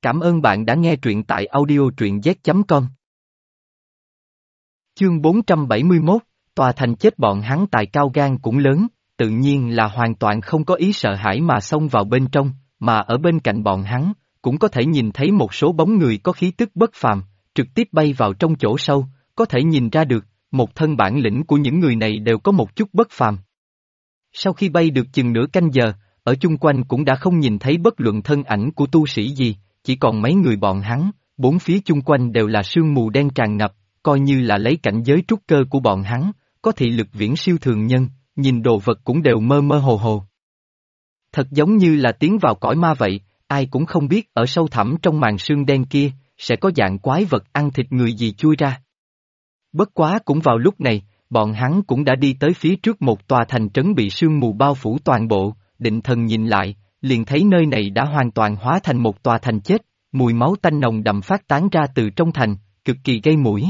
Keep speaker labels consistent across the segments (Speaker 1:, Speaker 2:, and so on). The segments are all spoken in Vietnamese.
Speaker 1: Cảm ơn bạn đã nghe truyện tại audio truyện z.com. Chương 471, tòa thành chết bọn hắn tài cao gan cũng lớn, tự nhiên là hoàn toàn không có ý sợ hãi mà xông vào bên trong, mà ở bên cạnh bọn hắn, cũng có thể nhìn thấy một số bóng người có khí tức bất phàm, trực tiếp bay vào trong chỗ sâu, có thể nhìn ra được, một thân bản lĩnh của những người này đều có một chút bất phàm. Sau khi bay được chừng nửa canh giờ, ở chung quanh cũng đã không nhìn thấy bất luận thân ảnh của tu sĩ gì, chỉ còn mấy người bọn hắn, bốn phía chung quanh đều là sương mù đen tràn ngập, coi như là lấy cảnh giới trúc cơ của bọn hắn, có thị lực viễn siêu thường nhân, nhìn đồ vật cũng đều mơ mơ hồ hồ. Thật giống như là tiến vào cõi ma vậy, ai cũng không biết ở sâu thẳm trong màn sương đen kia, sẽ có dạng quái vật ăn thịt người gì chui ra. Bất quá cũng vào lúc này, bọn hắn cũng đã đi tới phía trước một tòa thành trấn bị sương mù bao phủ toàn bộ, định thần nhìn lại, liền thấy nơi này đã hoàn toàn hóa thành một tòa thành chết, mùi máu tanh nồng đậm phát tán ra từ trong thành, cực kỳ gây mũi.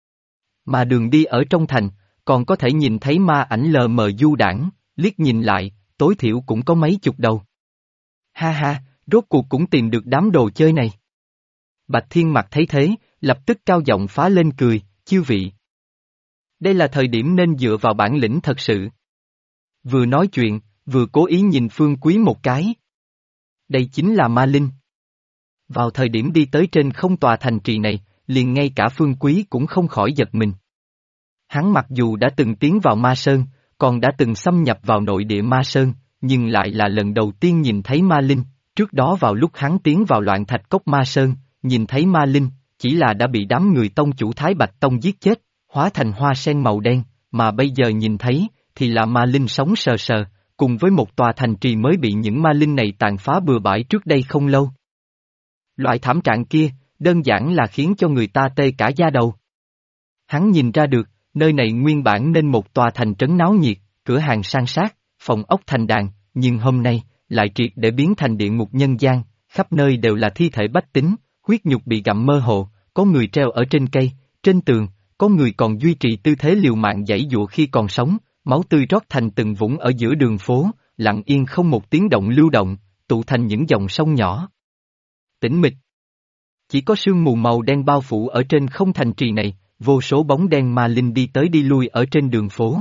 Speaker 1: Mà đường đi ở trong thành, còn có thể nhìn thấy ma ảnh lờ mờ du đãng, liếc nhìn lại, tối thiểu cũng có mấy chục đầu. Ha ha, rốt cuộc cũng tìm được đám đồ chơi này. Bạch Thiên Mặc thấy thế, lập tức cao giọng phá lên cười, chư vị. Đây là thời điểm nên dựa vào bản lĩnh thật sự. Vừa nói chuyện, vừa cố ý nhìn Phương Quý một cái. Đây chính là ma linh. Vào thời điểm đi tới trên không tòa thành trì này, liền ngay cả Phương Quý cũng không khỏi giật mình. Hắn mặc dù đã từng tiến vào Ma Sơn, còn đã từng xâm nhập vào nội địa Ma Sơn, nhưng lại là lần đầu tiên nhìn thấy ma linh, trước đó vào lúc hắn tiến vào loạn thạch cốc Ma Sơn, nhìn thấy ma linh, chỉ là đã bị đám người tông chủ Thái Bạch Tông giết chết, hóa thành hoa sen màu đen, mà bây giờ nhìn thấy, thì là ma linh sống sờ sờ, cùng với một tòa thành trì mới bị những ma linh này tàn phá bừa bãi trước đây không lâu. Loại thảm trạng kia, đơn giản là khiến cho người ta tê cả da đầu. Hắn nhìn ra được, nơi này nguyên bản nên một tòa thành trấn náo nhiệt, cửa hàng san sát, phòng ốc thành đàn, nhưng hôm nay, lại triệt để biến thành địa ngục nhân gian, khắp nơi đều là thi thể bách tính, huyết nhục bị gặm mơ hồ, có người treo ở trên cây, trên tường, có người còn duy trì tư thế liều mạng giãy giụa khi còn sống, máu tươi rót thành từng vũng ở giữa đường phố, lặng yên không một tiếng động lưu động, tụ thành những dòng sông nhỏ. Tĩnh mịch. Chỉ có sương mù màu đen bao phủ ở trên không thành trì này, vô số bóng đen ma linh đi tới đi lui ở trên đường phố.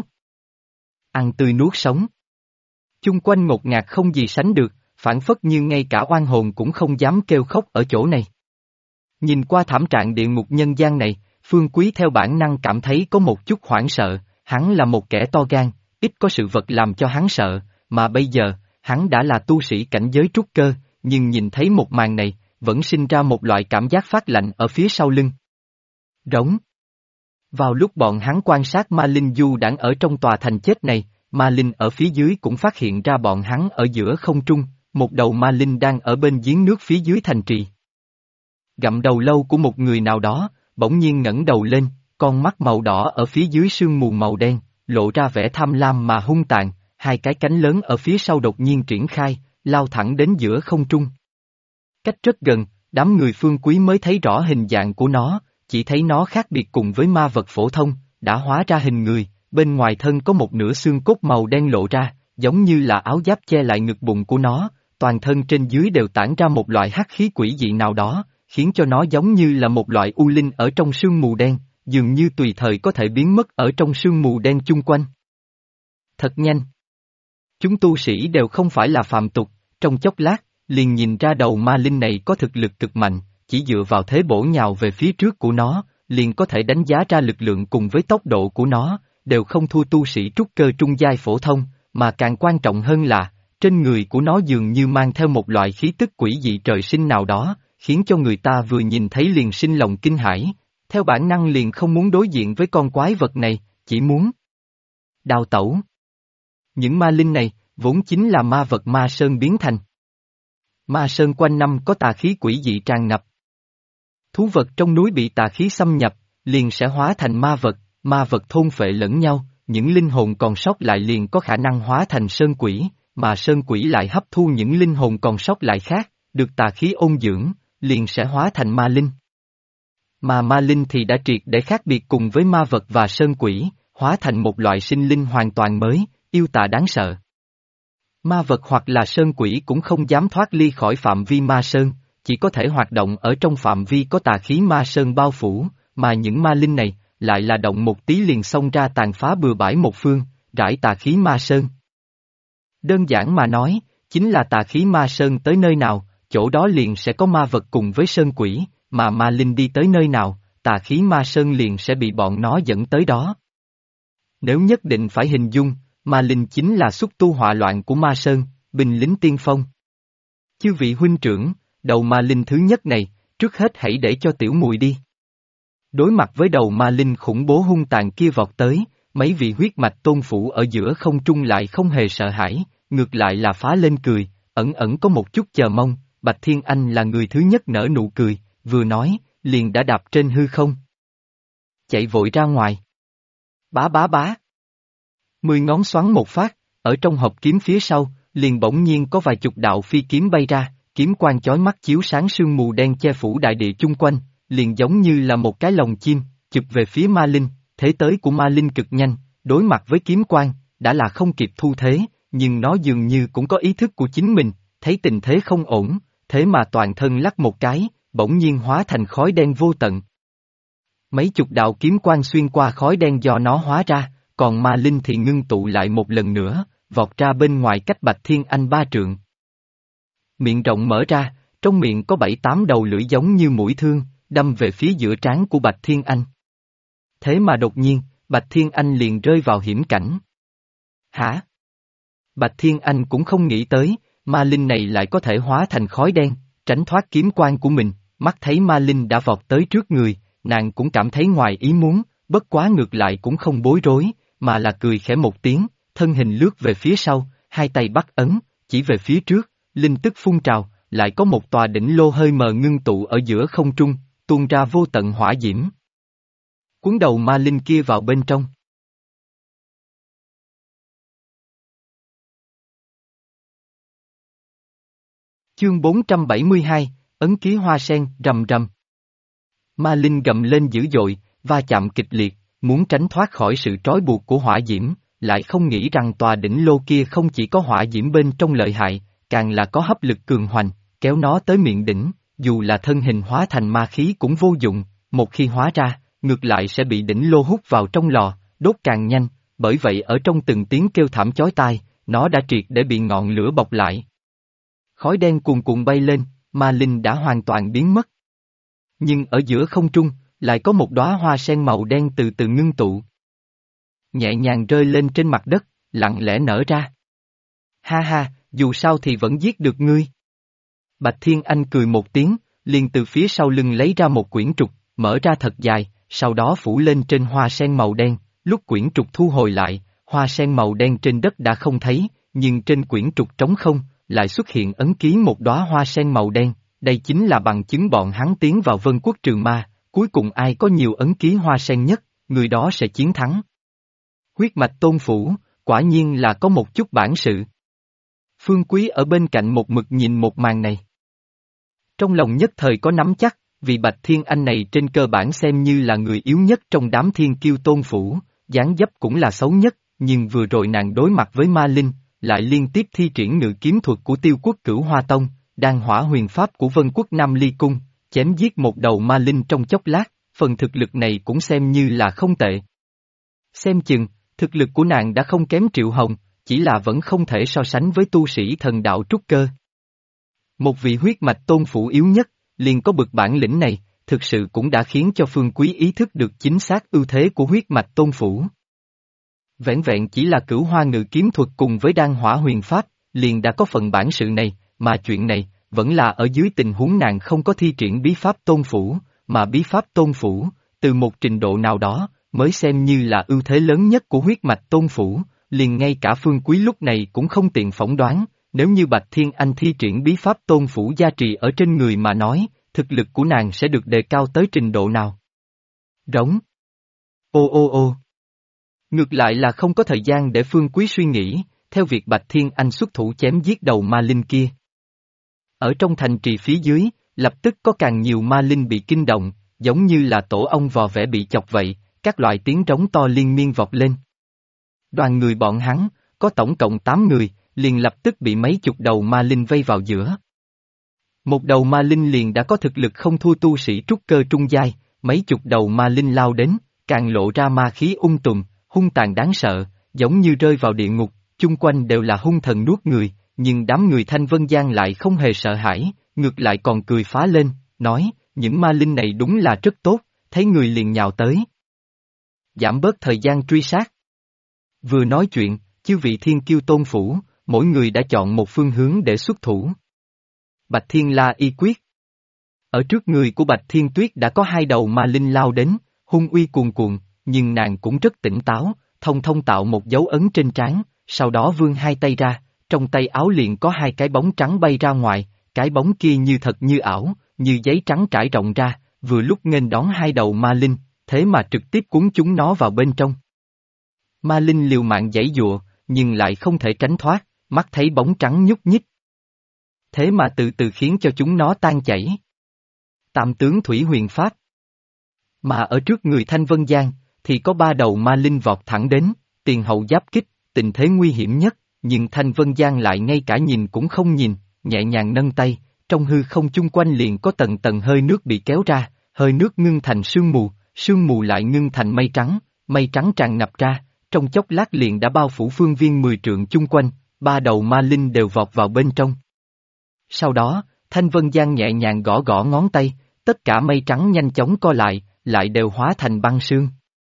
Speaker 1: Ăn tươi nuốt sống. Chung quanh ngột ngạt không gì sánh được, phản phất như ngay cả oan hồn cũng không dám kêu khóc ở chỗ này. Nhìn qua thảm trạng địa ngục nhân gian này, Phương Quý theo bản năng cảm thấy có một chút hoảng sợ, hắn là một kẻ to gan, ít có sự vật làm cho hắn sợ, mà bây giờ, hắn đã là tu sĩ cảnh giới trúc cơ, nhưng nhìn thấy một màn này, vẫn sinh ra một loại cảm giác phát lạnh ở phía sau lưng. Rống. Vào lúc bọn hắn quan sát ma linh du đãng ở trong tòa thành chết này, ma linh ở phía dưới cũng phát hiện ra bọn hắn ở giữa không trung, một đầu ma linh đang ở bên giếng nước phía dưới thành trì. Gặm đầu lâu của một người nào đó, bỗng nhiên ngẩng đầu lên, con mắt màu đỏ ở phía dưới sương mù màu đen, lộ ra vẻ tham lam mà hung tàn, hai cái cánh lớn ở phía sau đột nhiên triển khai, lao thẳng đến giữa không trung. Cách rất gần, đám người Phương Quý mới thấy rõ hình dạng của nó, chỉ thấy nó khác biệt cùng với ma vật phổ thông, đã hóa ra hình người, bên ngoài thân có một nửa xương cốt màu đen lộ ra, giống như là áo giáp che lại ngực bụng của nó, toàn thân trên dưới đều tản ra một loại hắc khí quỷ dị nào đó, khiến cho nó giống như là một loại u linh ở trong sương mù đen, dường như tùy thời có thể biến mất ở trong sương mù đen chung quanh. Thật nhanh. Chúng tu sĩ đều không phải là phàm tục, trong chốc lát, liền nhìn ra đầu ma linh này có thực lực cực mạnh, chỉ dựa vào thế bổ nhào về phía trước của nó, liền có thể đánh giá ra lực lượng cùng với tốc độ của nó, đều không thua tu sĩ trúc cơ trung giai phổ thông, mà càng quan trọng hơn là, trên người của nó dường như mang theo một loại khí tức quỷ dị trời sinh nào đó, khiến cho người ta vừa nhìn thấy liền sinh lòng kinh hãi, theo bản năng liền không muốn đối diện với con quái vật này, chỉ muốn đào tẩu. Những ma linh này, vốn chính là ma vật Ma Sơn biến thành. Ma Sơn quanh năm có tà khí quỷ dị tràn ngập. Thú vật trong núi bị tà khí xâm nhập, liền sẽ hóa thành ma vật thôn phệ lẫn nhau, những linh hồn còn sót lại liền có khả năng hóa thành sơn quỷ, mà sơn quỷ lại hấp thu những linh hồn còn sót lại khác, được tà khí ôn dưỡng, liền sẽ hóa thành ma linh. Mà ma linh thì đã triệt để khác biệt cùng với ma vật và sơn quỷ, hóa thành một loại sinh linh hoàn toàn mới, yêu tà đáng sợ. Ma vật hoặc là sơn quỷ cũng không dám thoát ly khỏi phạm vi Ma Sơn, chỉ có thể hoạt động ở trong phạm vi có tà khí ma sơn bao phủ, mà những ma linh này, lại là động một tí liền xông ra tàn phá bừa bãi một phương, rải tà khí ma sơn. Đơn giản mà nói, chính là tà khí ma sơn tới nơi nào, chỗ đó liền sẽ có ma vật cùng với sơn quỷ, mà ma linh đi tới nơi nào, tà khí ma sơn liền sẽ bị bọn nó dẫn tới đó. Nếu nhất định phải hình dung, ma linh chính là xúc tu họa loạn của ma sơn, binh lính tiên phong. Chư vị huynh trưởng, đầu ma linh thứ nhất này, trước hết hãy để cho tiểu mùi đi. Đối mặt với đầu ma linh khủng bố hung tàn kia vọt tới, mấy vị huyết mạch tôn phủ ở giữa không trung lại không hề sợ hãi, ngược lại là phá lên cười, ẩn ẩn có một chút chờ mong, Bạch Thiên Anh là người thứ nhất nở nụ cười, vừa nói, liền đã đạp trên hư không. Chạy vội ra ngoài. Bá bá bá. 10 ngón xoắn một phát, ở trong hộp kiếm phía sau, liền bỗng nhiên có vài chục đạo phi kiếm bay ra, kiếm quang chói mắt chiếu sáng sương mù đen che phủ đại địa chung quanh, liền giống như là một cái lồng chim, chụp về phía ma linh, thế tới của ma linh cực nhanh, đối mặt với kiếm quang, đã là không kịp thu thế, nhưng nó dường như cũng có ý thức của chính mình, thấy tình thế không ổn, thế mà toàn thân lắc một cái, bỗng nhiên hóa thành khói đen vô tận. Mấy chục đạo kiếm quang xuyên qua khói đen do nó hóa ra, còn ma linh thì ngưng tụ lại một lần nữa, vọt ra bên ngoài cách Bạch Thiên Anh 3 trượng. Miệng rộng mở ra, trong miệng có 7-8 đầu lưỡi giống như mũi thương, đâm về phía giữa trán của Bạch Thiên Anh. Thế mà đột nhiên, Bạch Thiên Anh liền rơi vào hiểm cảnh. Hả? Bạch Thiên Anh cũng không nghĩ tới, ma linh này lại có thể hóa thành khói đen, tránh thoát kiếm quang của mình, mắt thấy ma linh đã vọt tới trước người, nàng cũng cảm thấy ngoài ý muốn, bất quá ngược lại cũng không bối rối, mà là cười khẽ một tiếng, thân hình lướt về phía sau, hai tay bắt ấn, chỉ về phía trước, linh tức phun trào, lại có một tòa đỉnh lô hơi mờ ngưng tụ ở giữa không trung, tuôn ra vô tận hỏa diễm. Cuốn đầu ma linh kia vào bên trong. Chương 472, ấn ký hoa sen, rầm rầm. Ma linh gầm lên dữ dội, va chạm kịch liệt, muốn tránh thoát khỏi sự trói buộc của hỏa diễm, lại không nghĩ rằng tòa đỉnh lô kia không chỉ có hỏa diễm bên trong lợi hại, càng là có hấp lực cường hoành, kéo nó tới miệng đỉnh, dù là thân hình hóa thành ma khí cũng vô dụng, một khi hóa ra, ngược lại sẽ bị đỉnh lô hút vào trong lò, đốt càng nhanh, bởi vậy ở trong từng tiếng kêu thảm chói tai, nó đã triệt để bị ngọn lửa bọc lại. Khói đen cuồn cuộn bay lên, ma linh đã hoàn toàn biến mất. Nhưng ở giữa không trung, lại có một đóa hoa sen màu đen từ từ ngưng tụ. Nhẹ nhàng rơi lên trên mặt đất, lặng lẽ nở ra. Ha ha, dù sao thì vẫn giết được ngươi. Bạch Thiên Anh cười một tiếng, liền từ phía sau lưng lấy ra một quyển trục, mở ra thật dài, sau đó phủ lên trên hoa sen màu đen, lúc quyển trục thu hồi lại, hoa sen màu đen trên đất đã không thấy, nhưng trên quyển trục trống không, lại xuất hiện ấn ký một đóa hoa sen màu đen, đây chính là bằng chứng bọn hắn tiến vào Vân Quốc trừ ma, cuối cùng ai có nhiều ấn ký hoa sen nhất, người đó sẽ chiến thắng. Huyết mạch tôn phủ, quả nhiên là có một chút bản sự. Phương Quý ở bên cạnh một mực nhìn một màn này. Trong lòng nhất thời có nắm chắc, vì Bạch Thiên Anh này trên cơ bản xem như là người yếu nhất trong đám thiên kiêu tôn phủ, dáng dấp cũng là xấu nhất, nhưng vừa rồi nàng đối mặt với ma linh, lại liên tiếp thi triển ngự kiếm thuật của Tiêu Quốc Cửu Hoa Tông, đan hỏa huyền pháp của Vân Quốc Nam Ly Cung, chém giết một đầu ma linh trong chốc lát, phần thực lực này cũng xem như là không tệ. Xem chừng, thực lực của nàng đã không kém Triệu Hồng, chỉ là vẫn không thể so sánh với tu sĩ thần đạo trúc cơ. Một vị huyết mạch tôn phủ yếu nhất, liền có bực bản lĩnh này, thực sự cũng đã khiến cho Phương Quý ý thức được chính xác ưu thế của huyết mạch tôn phủ. Vẻn vẹn chỉ là Cửu Hoa ngự kiếm thuật cùng với đan hỏa huyền pháp, liền đã có phần bản sự này, mà chuyện này, vẫn là ở dưới tình huống nàng không có thi triển bí pháp tôn phủ, mà bí pháp tôn phủ, từ một trình độ nào đó, mới xem như là ưu thế lớn nhất của huyết mạch tôn phủ, liền ngay cả Phương Quý lúc này cũng không tiện phỏng đoán, nếu như Bạch Thiên Anh thi triển bí pháp tôn phủ gia trì ở trên người mà nói, thực lực của nàng sẽ được đề cao tới trình độ nào. Rống. Ô ô ô. Ngược lại là không có thời gian để Phương Quý suy nghĩ, theo việc Bạch Thiên Anh xuất thủ chém giết đầu ma linh kia. Ở trong thành trì phía dưới, lập tức có càng nhiều ma linh bị kinh động, giống như là tổ ong vò vẽ bị chọc vậy, các loại tiếng trống to liên miên vọt lên. Đoàn người bọn hắn, có tổng cộng 8 người, liền lập tức bị mấy chục đầu ma linh vây vào giữa. Một đầu ma linh liền đã có thực lực không thua tu sĩ trúc cơ trung giai, mấy chục đầu ma linh lao đến, càng lộ ra ma khí tùm, hung tàn đáng sợ, giống như rơi vào địa ngục, chung quanh đều là hung thần nuốt người, nhưng đám người Thanh Vân Giang lại không hề sợ hãi, ngược lại còn cười phá lên, nói, những ma linh này đúng là rất tốt, thấy người liền nhào tới. Giảm bớt thời gian truy sát. Vừa nói chuyện, chư vị thiên kiêu tôn phủ, mỗi người đã chọn một phương hướng để xuất thủ. Bạch Thiên La y quyết. Ở trước người của Bạch Thiên Tuyết đã có hai đầu ma linh lao đến, hung uy cuồn cuộn, nhưng nàng cũng rất tỉnh táo, thông thông tạo một dấu ấn trên trán, sau đó vươn hai tay ra, trong tay áo liền có hai cái bóng trắng bay ra ngoài, cái bóng kia như thật như ảo, như giấy trắng trải rộng ra, vừa lúc nghênh đón hai đầu ma linh, thế mà trực tiếp cuốn chúng nó vào bên trong. Ma linh liều mạng giãy giụa, nhưng lại không thể tránh thoát, mắt thấy bóng trắng nhúc nhích. Thế mà từ từ khiến cho chúng nó tan chảy. Tam tướng Thủy Huyền Pháp. Mà ở trước người Thanh Vân Giang, thì có ba đầu ma linh vọt thẳng đến, tiền hậu giáp kích, tình thế nguy hiểm nhất, nhưng Thanh Vân Giang lại ngay cả nhìn cũng không nhìn, nhẹ nhàng nâng tay, trong hư không chung quanh liền có tầng tầng hơi nước bị kéo ra, hơi nước ngưng thành sương mù lại ngưng thành mây trắng tràn ngập ra, trong chốc lát liền đã bao phủ phương viên 10 trượng chung quanh, ba đầu ma linh đều vọt vào bên trong. Sau đó, Thanh Vân Giang nhẹ nhàng gõ gõ ngón tay, tất cả mây trắng nhanh chóng co lại đều hóa thành băng sương.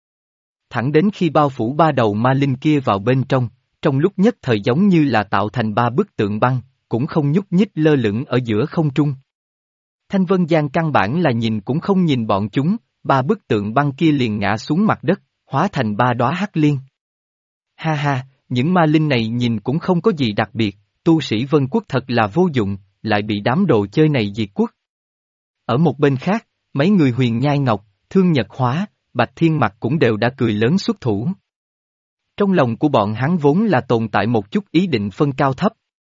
Speaker 1: Thẳng đến khi bao phủ ba đầu ma linh kia vào bên trong lúc nhất thời giống như là tạo thành ba bức tượng băng, cũng không nhúc nhích lơ lửng ở giữa không trung. Thanh Vân Giang căn bản là nhìn cũng không nhìn bọn chúng, ba bức tượng băng kia liền ngã xuống mặt đất, hóa thành ba đóa hắc liên. Ha ha, những ma linh này nhìn cũng không có gì đặc biệt, tu sĩ Vân Quốc thật là vô dụng, lại bị đám đồ chơi này diệt quốc. Ở một bên khác, mấy người Huyền Nhai Ngọc, Thương Nhật Hóa, Bạch Thiên Mặc cũng đều đã cười lớn xuất thủ. Trong lòng của bọn hắn vốn là tồn tại một chút ý định phân cao thấp.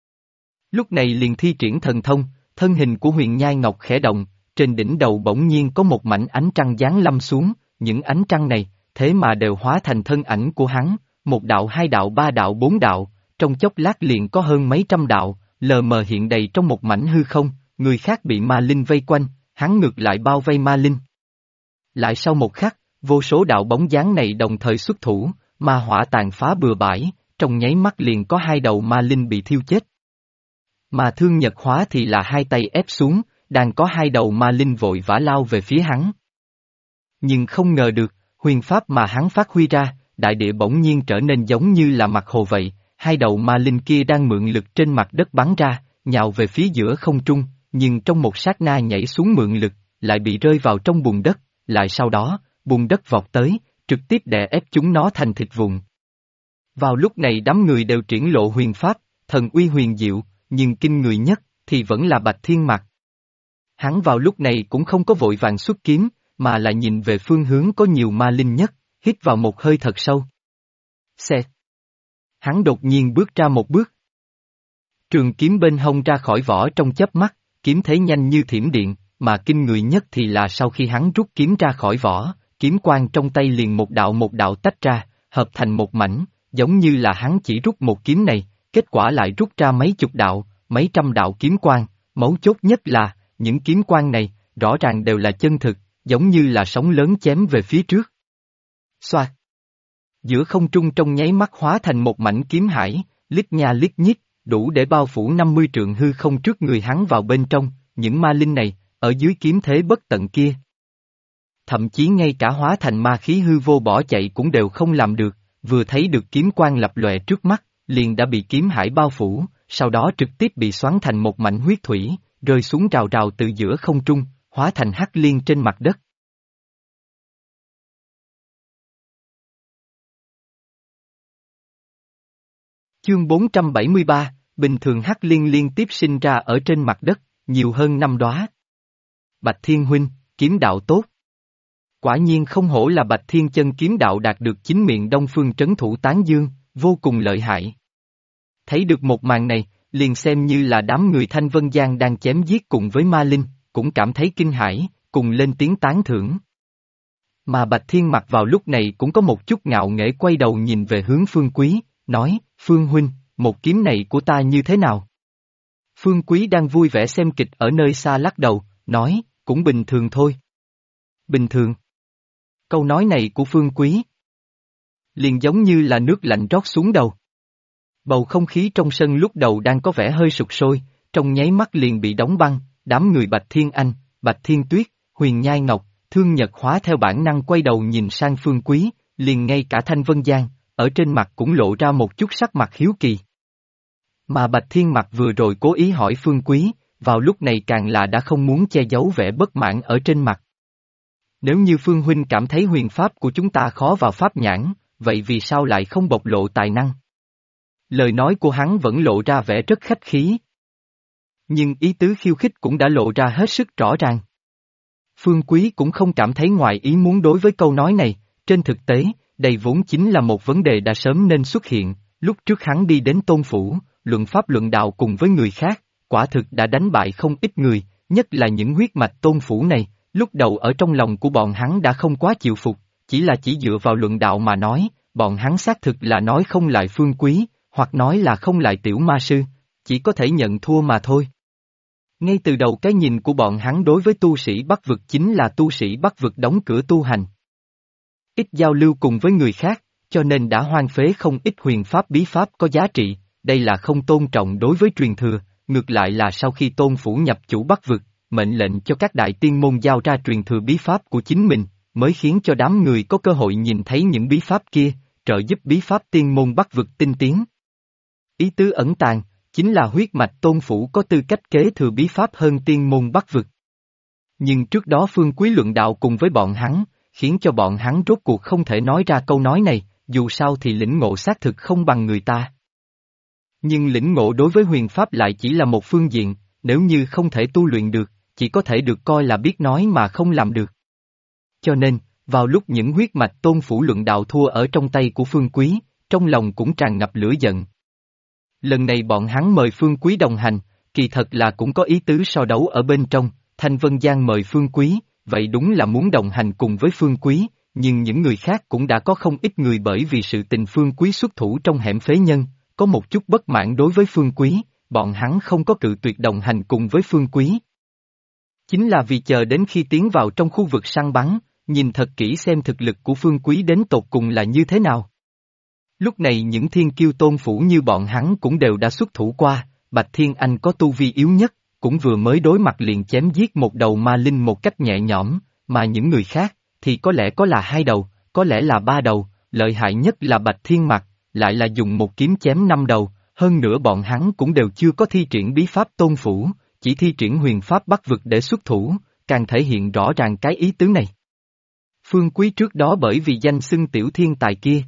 Speaker 1: Lúc này liền thi triển thần thông, thân hình của Huyền Nhai Ngọc khẽ động, trên đỉnh đầu bỗng nhiên có một mảnh ánh trăng giáng lâm xuống, những ánh trăng này, thế mà đều hóa thành thân ảnh của hắn, một đạo, hai đạo, ba đạo, bốn đạo, trong chốc lát liền có hơn mấy trăm đạo, lờ mờ hiện đầy trong một mảnh hư không, người khác bị ma linh vây quanh, hắn ngược lại bao vây ma linh. Lại sau một khắc, vô số đạo bóng dáng này đồng thời xuất thủ, ma hỏa tàn phá bừa bãi, trong nháy mắt liền có hai đầu ma linh bị thiêu chết. Mà Thương Nhật Hóa thì là hai tay ép xuống, đang có hai đầu ma linh vội vã lao về phía hắn. Nhưng không ngờ được, huyền pháp mà hắn phát huy ra, đại địa bỗng nhiên trở nên giống như là mặt hồ vậy, hai đầu ma linh kia đang mượn lực trên mặt đất bắn ra, nhào về phía giữa không trung, nhưng trong một sát na nhảy xuống mượn lực, lại bị rơi vào trong bùn đất, lại sau đó, bùn đất vọt tới, trực tiếp đè ép chúng nó thành thịt vụn. Vào lúc này đám người đều triển lộ huyền pháp, thần uy huyền diệu, nhưng kinh người nhất, thì vẫn là Bạch Thiên Mặc. Hắn vào lúc này cũng không có vội vàng xuất kiếm, mà là nhìn về phương hướng có nhiều ma linh nhất, hít vào một hơi thật sâu. Xẹt. Hắn đột nhiên bước ra một bước. Trường kiếm bên hông ra khỏi vỏ trong chớp mắt, kiếm thế nhanh như thiểm điện, mà kinh người nhất thì là sau khi hắn rút kiếm ra khỏi vỏ, kiếm quang trong tay liền một đạo tách ra, hợp thành một mảnh, giống như là hắn chỉ rút một kiếm này, kết quả lại rút ra mấy chục đạo, mấy trăm đạo kiếm quang, mấu chốt nhất là, những kiếm quang này, rõ ràng đều là chân thực, giống như là sóng lớn chém về phía trước. Xoạt. Giữa không trung trong nháy mắt hóa thành một mảnh kiếm hải, lít nha lít nhít, đủ để bao phủ 50 trượng hư không trước người hắn vào bên trong, những ma linh này, ở dưới kiếm thế bất tận kia. Thậm chí ngay cả hóa thành ma khí hư vô bỏ chạy cũng đều không làm được, vừa thấy được kiếm quang lập lòe trước mắt, liền đã bị kiếm hải bao phủ, sau đó trực tiếp bị xoắn thành một mảnh huyết thủy, rơi xuống rào rào từ giữa không trung, hóa thành hắc liên trên mặt đất. Chương 473, bình thường hắc liên liên tiếp sinh ra ở trên mặt đất, nhiều hơn 5 đóa. Bạch Thiên huynh, kiếm đạo tốt. Quả nhiên không hổ là Bạch Thiên chân kiếm đạo đạt được chính miệng Đông Phương trấn thủ tán dương, vô cùng lợi hại. Thấy được một màn này, liền xem như là đám người Thanh Vân Giang đang chém giết cùng với ma linh, cũng cảm thấy kinh hãi, cùng lên tiếng tán thưởng. Mà Bạch Thiên Mặc vào lúc này cũng có một chút ngạo nghễ quay đầu nhìn về hướng Phương Quý, nói, Phương huynh, một kiếm này của ta như thế nào? Phương Quý đang vui vẻ xem kịch ở nơi xa lắc đầu, nói, cũng bình thường thôi. Bình thường. Câu nói này của Phương Quý liền giống như là nước lạnh rót xuống đầu. Bầu không khí trong sân lúc đầu đang có vẻ hơi sục sôi, trong nháy mắt liền bị đóng băng, đám người Bạch Thiên Anh, Bạch Thiên Tuyết, Huyền Nhai Ngọc, Thương Nhật Hóa theo bản năng quay đầu nhìn sang Phương Quý, liền ngay cả Thanh Vân Giang, ở trên mặt cũng lộ ra một chút sắc mặt hiếu kỳ. Mà Bạch Thiên Mặc vừa rồi cố ý hỏi Phương Quý, vào lúc này càng là đã không muốn che giấu vẻ bất mãn ở trên mặt. Nếu như Phương Huynh cảm thấy huyền pháp của chúng ta khó vào pháp nhãn, vậy vì sao lại không bộc lộ tài năng? Lời nói của hắn vẫn lộ ra vẻ rất khách khí. Nhưng ý tứ khiêu khích cũng đã lộ ra hết sức rõ ràng. Phương Quý cũng không cảm thấy ngoài ý muốn đối với câu nói này, trên thực tế, đây vốn chính là một vấn đề đã sớm nên xuất hiện, lúc trước hắn đi đến Tôn Phủ, luận pháp luận đạo cùng với người khác, quả thực đã đánh bại không ít người, nhất là những huyết mạch Tôn Phủ này, lúc đầu ở trong lòng của bọn hắn đã không quá chịu phục, chỉ dựa vào luận đạo mà nói, bọn hắn xác thực là nói không lại Phương Quý, hoặc nói là không lại tiểu ma sư, chỉ có thể nhận thua mà thôi. Ngay từ đầu cái nhìn của bọn hắn đối với tu sĩ Bắc vực chính là tu sĩ Bắc vực đóng cửa tu hành. Ít giao lưu cùng với người khác, cho nên đã hoang phế không ít huyền pháp bí pháp có giá trị, đây là không tôn trọng đối với truyền thừa, ngược lại là sau khi Tôn Phủ nhập chủ Bắc vực, mệnh lệnh cho các đại tiên môn giao ra truyền thừa bí pháp của chính mình, mới khiến cho đám người có cơ hội nhìn thấy những bí pháp kia, trợ giúp bí pháp tiên môn Bắc vực tinh tiến. Ý tứ ẩn tàng, chính là huyết mạch Tôn Phủ có tư cách kế thừa bí pháp hơn tiên môn Bắc vực. Nhưng trước đó Phương Quý luận đạo cùng với bọn hắn, khiến cho bọn hắn rốt cuộc không thể nói ra câu nói này, dù sao thì lĩnh ngộ xác thực không bằng người ta. Nhưng lĩnh ngộ đối với huyền pháp lại chỉ là một phương diện, nếu như không thể tu luyện được, chỉ có thể được coi là biết nói mà không làm được. Cho nên, vào lúc những huyết mạch Tôn Phủ luận đạo thua ở trong tay của Phương Quý, trong lòng cũng tràn ngập lửa giận. Lần này bọn hắn mời Phương Quý đồng hành, kỳ thật là cũng có ý tứ so đấu ở bên trong, Thanh Vân Giang mời Phương Quý, vậy đúng là muốn đồng hành cùng với Phương Quý, nhưng những người khác cũng đã có không ít người bởi vì sự tình Phương Quý xuất thủ trong hẻm phế nhân, có một chút bất mãn đối với Phương Quý, bọn hắn không có cự tuyệt đồng hành cùng với Phương Quý. Chính là vì chờ đến khi tiến vào trong khu vực săn bắn, nhìn thật kỹ xem thực lực của Phương Quý đến tột cùng là như thế nào. Lúc này những thiên kiêu Tôn Phủ như bọn hắn cũng đều đã xuất thủ qua, Bạch Thiên Anh có tu vi yếu nhất, cũng vừa mới đối mặt liền chém giết một đầu ma linh một cách nhẹ nhõm, mà những người khác, thì có lẽ có là 2 đầu, có lẽ là 3 đầu, lợi hại nhất là Bạch Thiên Mặc, lại là dùng một kiếm chém 5 đầu, hơn nữa bọn hắn cũng đều chưa có thi triển bí pháp Tôn Phủ, chỉ thi triển huyền pháp Bắc vực để xuất thủ, càng thể hiện rõ ràng cái ý tứ này. Phương Quý trước đó bởi vì danh xưng tiểu thiên tài kia,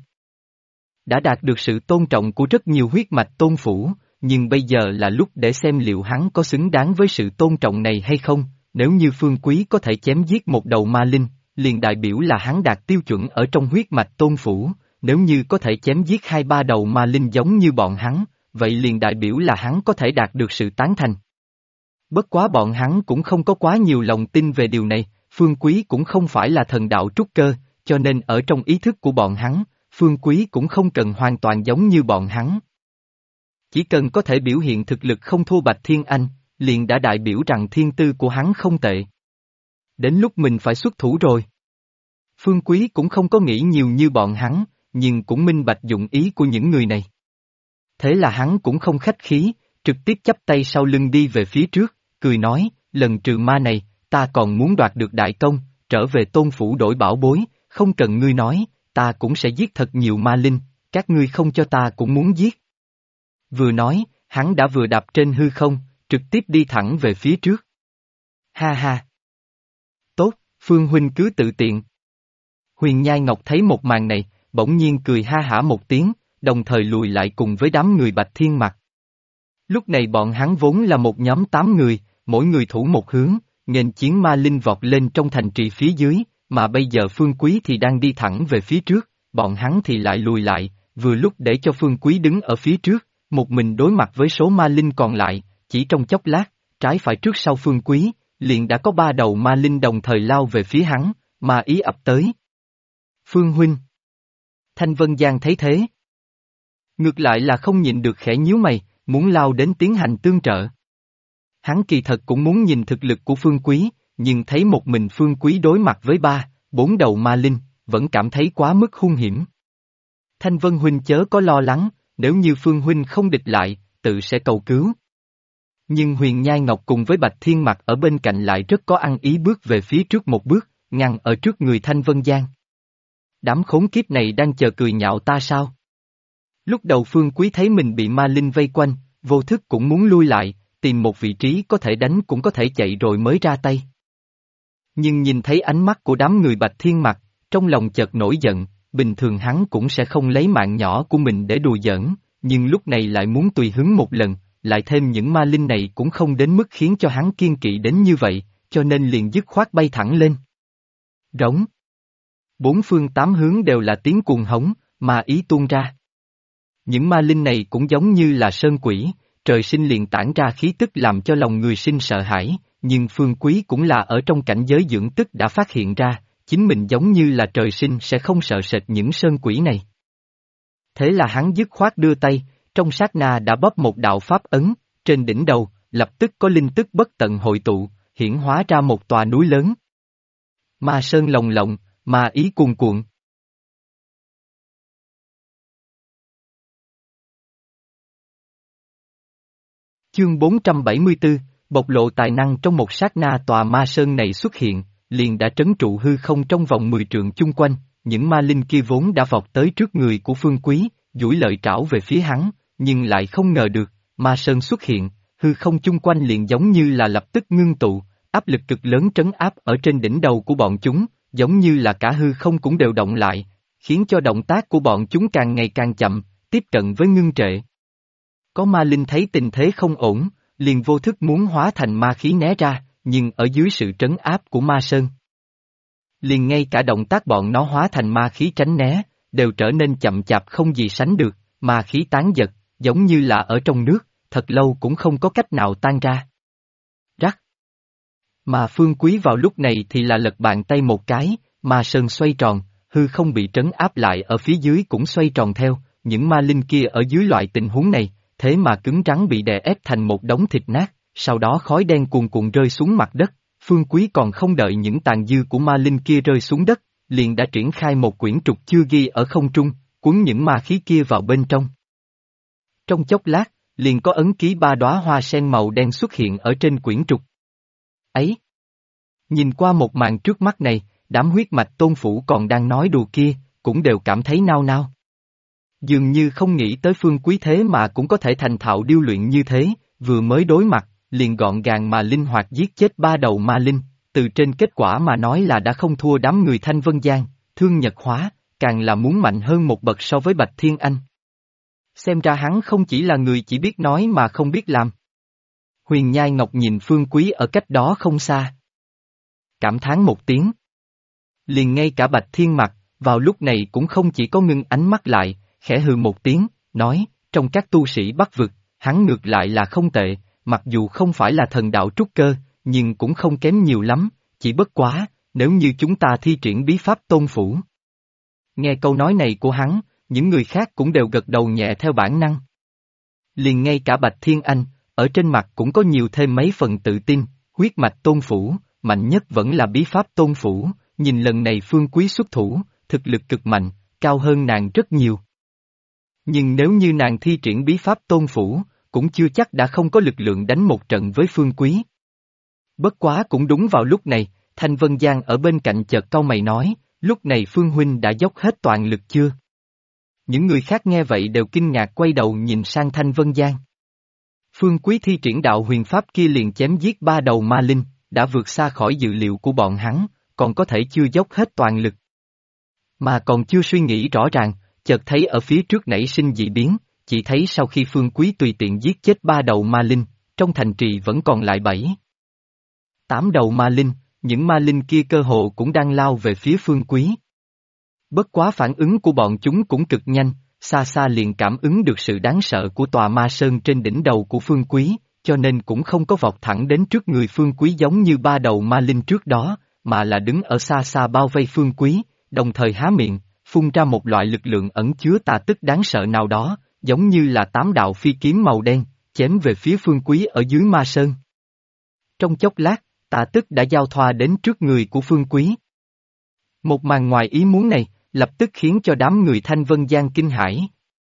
Speaker 1: đã đạt được sự tôn trọng của rất nhiều huyết mạch Tôn Phủ, nhưng bây giờ là lúc để xem liệu hắn có xứng đáng với sự tôn trọng này hay không, nếu như Phương Quý có thể chém giết một đầu ma linh, liền đại biểu là hắn đạt tiêu chuẩn ở trong huyết mạch Tôn Phủ, nếu như có thể chém giết 2-3 đầu ma linh giống như bọn hắn, vậy liền đại biểu là hắn có thể đạt được sự tán thành. Bất quá bọn hắn cũng không có quá nhiều lòng tin về điều này, Phương Quý cũng không phải là thần đạo trúc cơ, cho nên ở trong ý thức của bọn hắn, Phương Quý cũng không cần hoàn toàn giống như bọn hắn. Chỉ cần có thể biểu hiện thực lực không thua Bạch Thiên Anh, liền đã đại biểu rằng thiên tư của hắn không tệ. Đến lúc mình phải xuất thủ rồi. Phương Quý cũng không có nghĩ nhiều như bọn hắn, nhưng cũng minh bạch dụng ý của những người này. Thế là hắn cũng không khách khí, trực tiếp chắp tay sau lưng đi về phía trước, cười nói, lần trừ ma này, ta còn muốn đoạt được đại công, trở về Tôn Phủ đổi bảo bối, không cần ngươi nói, ta cũng sẽ giết thật nhiều ma linh, các ngươi không cho ta cũng muốn giết. Vừa nói, hắn đã vừa đạp trên hư không, trực tiếp đi thẳng về phía trước. Ha ha! Tốt, Phương Huynh cứ tự tiện. Huyền Nhai Ngọc thấy một màn này, bỗng nhiên cười ha hả một tiếng, đồng thời lùi lại cùng với đám người Bạch Thiên Mặc. Lúc này bọn hắn vốn là một nhóm 8 người, mỗi người thủ một hướng, nghênh chiến ma linh vọt lên trong thành trì phía dưới, mà bây giờ Phương Quý thì đang đi thẳng về phía trước, bọn hắn thì lại lùi lại, vừa lúc để cho Phương Quý đứng ở phía trước, một mình đối mặt với số ma linh còn lại, chỉ trong chốc lát, trái phải trước sau Phương Quý, liền đã có 3 đầu ma linh đồng thời lao về phía hắn, ma ý ập tới. Phương Huynh. Thanh Vân Giang thấy thế, ngược lại là không nhịn được khẽ nhíu mày, muốn lao đến tiến hành tương trợ. Hắn kỳ thật cũng muốn nhìn thực lực của Phương Quý, nhưng thấy một mình Phương Quý đối mặt với 4 đầu ma linh, vẫn cảm thấy quá mức hung hiểm. Thanh Vân huynh chớ có lo lắng, nếu như Phương huynh không địch lại, tự sẽ cầu cứu. Nhưng Huyền Nhai Ngọc cùng với Bạch Thiên Mặc ở bên cạnh lại rất có ăn ý bước về phía trước một bước, ngăn ở trước người Thanh Vân Giang. Đám khốn kiếp này đang chờ cười nhạo ta sao? Lúc đầu Phương Quý thấy mình bị ma linh vây quanh, vô thức cũng muốn lui lại, tìm một vị trí có thể đánh cũng có thể chạy rồi mới ra tay. Nhưng nhìn thấy ánh mắt của đám người Bạch Thiên Mặc, trong lòng chợt nổi giận, bình thường hắn cũng sẽ không lấy mạng nhỏ của mình để đùa giỡn, nhưng lúc này lại muốn tùy hứng một lần, lại thêm những ma linh này cũng không đến mức khiến cho hắn kiên kỵ đến như vậy, cho nên liền dứt khoát bay thẳng lên. Rống. Bốn phương tám hướng đều là tiếng cuồng hống, ma ý tuôn ra. Những ma linh này cũng giống như là sơn quỷ, trời sinh liền tản ra khí tức làm cho lòng người sinh sợ hãi, nhưng Phương Quý cũng là ở trong cảnh giới dưỡng tức đã phát hiện ra, chính mình giống như là trời sinh sẽ không sợ sệt những sơn quỷ này. Thế là hắn dứt khoát đưa tay, trong sát na đã bóp một đạo pháp ấn, trên đỉnh đầu, lập tức có linh tức bất tận hội tụ, hiển hóa ra một tòa núi lớn. Ma sơn lồng lộng, ma ý cuồn cuộn. Chương 474, bộc lộ tài năng trong một sát na tòa ma sơn này xuất hiện, liền đã trấn trụ hư không trong vòng 10 trượng chung quanh, những ma linh kia vốn đã vọt tới trước người của Phương Quý, duỗi lợi trảo về phía hắn, nhưng lại không ngờ được, ma sơn xuất hiện, hư không chung quanh liền giống như là lập tức ngưng tụ, áp lực cực lớn trấn áp ở trên đỉnh đầu của bọn chúng, giống như là cả hư không cũng đều động lại, khiến cho động tác của bọn chúng càng ngày càng chậm, tiếp cận với ngưng trệ. Có ma linh thấy tình thế không ổn, liền vô thức muốn hóa thành ma khí né ra, nhưng ở dưới sự trấn áp của ma sơn. Liền ngay cả động tác bọn nó hóa thành ma khí tránh né, đều trở nên chậm chạp không gì sánh được, ma khí tán giật, giống như là ở trong nước, thật lâu cũng không có cách nào tan ra. Rắc. Mà Phương Quý vào lúc này thì là lật bàn tay một cái, ma sơn xoay tròn, hư không bị trấn áp lại ở phía dưới cũng xoay tròn theo, những ma linh kia ở dưới loại tình huống này, thế mà cứng rắn bị đè ép thành một đống thịt nát, sau đó khói đen cuồn cuộn rơi xuống mặt đất. Phương Quý còn không đợi những tàn dư của ma linh kia rơi xuống đất, liền đã triển khai một quyển trục chưa ghi ở không trung, cuốn những ma khí kia vào bên trong. Trong chốc lát, liền có ấn ký 3 đóa hoa sen màu đen xuất hiện ở trên quyển trục. Ấy! Nhìn qua một màn trước mắt này, đám huyết mạch tôn phủ còn đang nói đùa kia, cũng đều cảm thấy nao nao. Dường như không nghĩ tới Phương Quý thế mà cũng có thể thành thạo điêu luyện như thế, vừa mới đối mặt, liền gọn gàng mà linh hoạt giết chết 3 đầu ma linh, từ trên kết quả mà nói là đã không thua đám người Thanh Vân Giang, Thương Nhật Hóa, càng là muốn mạnh hơn một bậc so với Bạch Thiên Anh. Xem ra hắn không chỉ là người chỉ biết nói mà không biết làm. Huyền Nhai Ngọc nhìn Phương Quý ở cách đó không xa. Cảm thán một tiếng. Liền ngay cả Bạch Thiên Mặc, vào lúc này cũng không chỉ có ngưng ánh mắt lại, khẽ hừ một tiếng, nói, trong các tu sĩ Bắc vực, hắn ngược lại là không tệ, mặc dù không phải là thần đạo trúc cơ, nhưng cũng không kém nhiều lắm, chỉ bất quá, nếu như chúng ta thi triển bí pháp tôn phủ. Nghe câu nói này của hắn, những người khác cũng đều gật đầu nhẹ theo bản năng. Liền ngay cả Bạch Thiên Anh, ở trên mặt cũng có nhiều thêm mấy phần tự tin, huyết mạch tôn phủ, mạnh nhất vẫn là bí pháp tôn phủ, nhìn lần này Phương Quý xuất thủ, thực lực cực mạnh, cao hơn nàng rất nhiều. Nhưng nếu như nàng thi triển bí pháp tôn phủ, cũng chưa chắc đã không có lực lượng đánh một trận với Phương Quý. Bất quá cũng đúng vào lúc này, Thanh Vân Giang ở bên cạnh chợt cau mày nói, lúc này Phương Huynh đã dốc hết toàn lực chưa? Những người khác nghe vậy đều kinh ngạc quay đầu nhìn sang Thanh Vân Giang. Phương Quý thi triển đạo huyền pháp kia liền chém giết 3 đầu ma linh, đã vượt xa khỏi dự liệu của bọn hắn, còn có thể chưa dốc hết toàn lực. Mà còn chưa suy nghĩ rõ ràng, chợt thấy ở phía trước nảy sinh dị biến, chỉ thấy sau khi Phương Quý tùy tiện giết chết 3 đầu ma linh, trong thành trì vẫn còn lại 8 đầu ma linh, những ma linh kia cơ hồ cũng đang lao về phía Phương Quý. Bất quá phản ứng của bọn chúng cũng cực nhanh, xa xa liền cảm ứng được sự đáng sợ của tòa ma sơn trên đỉnh đầu của Phương Quý, cho nên cũng không có vọt thẳng đến trước người Phương Quý giống như 3 đầu ma linh trước đó, mà là đứng ở xa xa bao vây Phương Quý, đồng thời há miệng, phun ra một loại lực lượng ẩn chứa tà tức đáng sợ nào đó, giống như là 8 đạo phi kiếm màu đen, chém về phía Phương Quý ở dưới ma sơn. Trong chốc lát, Tạ Tức đã giao thoa đến trước người của Phương Quý. Một màn ngoài ý muốn này, lập tức khiến cho đám người Thanh Vân Giang kinh hãi.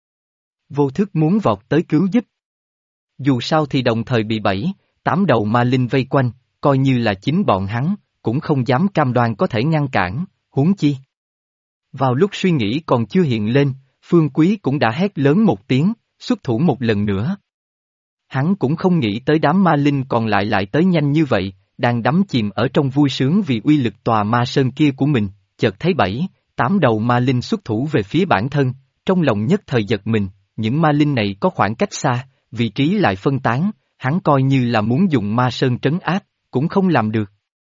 Speaker 1: Vô thức muốn vọt tới cứu giúp. Dù sao thì đồng thời bị 7, 8 đầu ma linh vây quanh, coi như là chính bọn hắn, cũng không dám cam đoan có thể ngăn cản, huống chi. Vào lúc suy nghĩ còn chưa hiện lên, Phương Quý cũng đã hét lớn một tiếng, xuất thủ một lần nữa. Hắn cũng không nghĩ tới đám ma linh còn lại lại tới nhanh như vậy, đang đắm chìm ở trong vui sướng vì uy lực tòa ma sơn kia của mình, chợt thấy 7, 8 đầu ma linh xuất thủ về phía bản thân, trong lòng nhất thời giật mình, những ma linh này có khoảng cách xa, vị trí lại phân tán, hắn coi như là muốn dùng ma sơn trấn áp, cũng không làm được.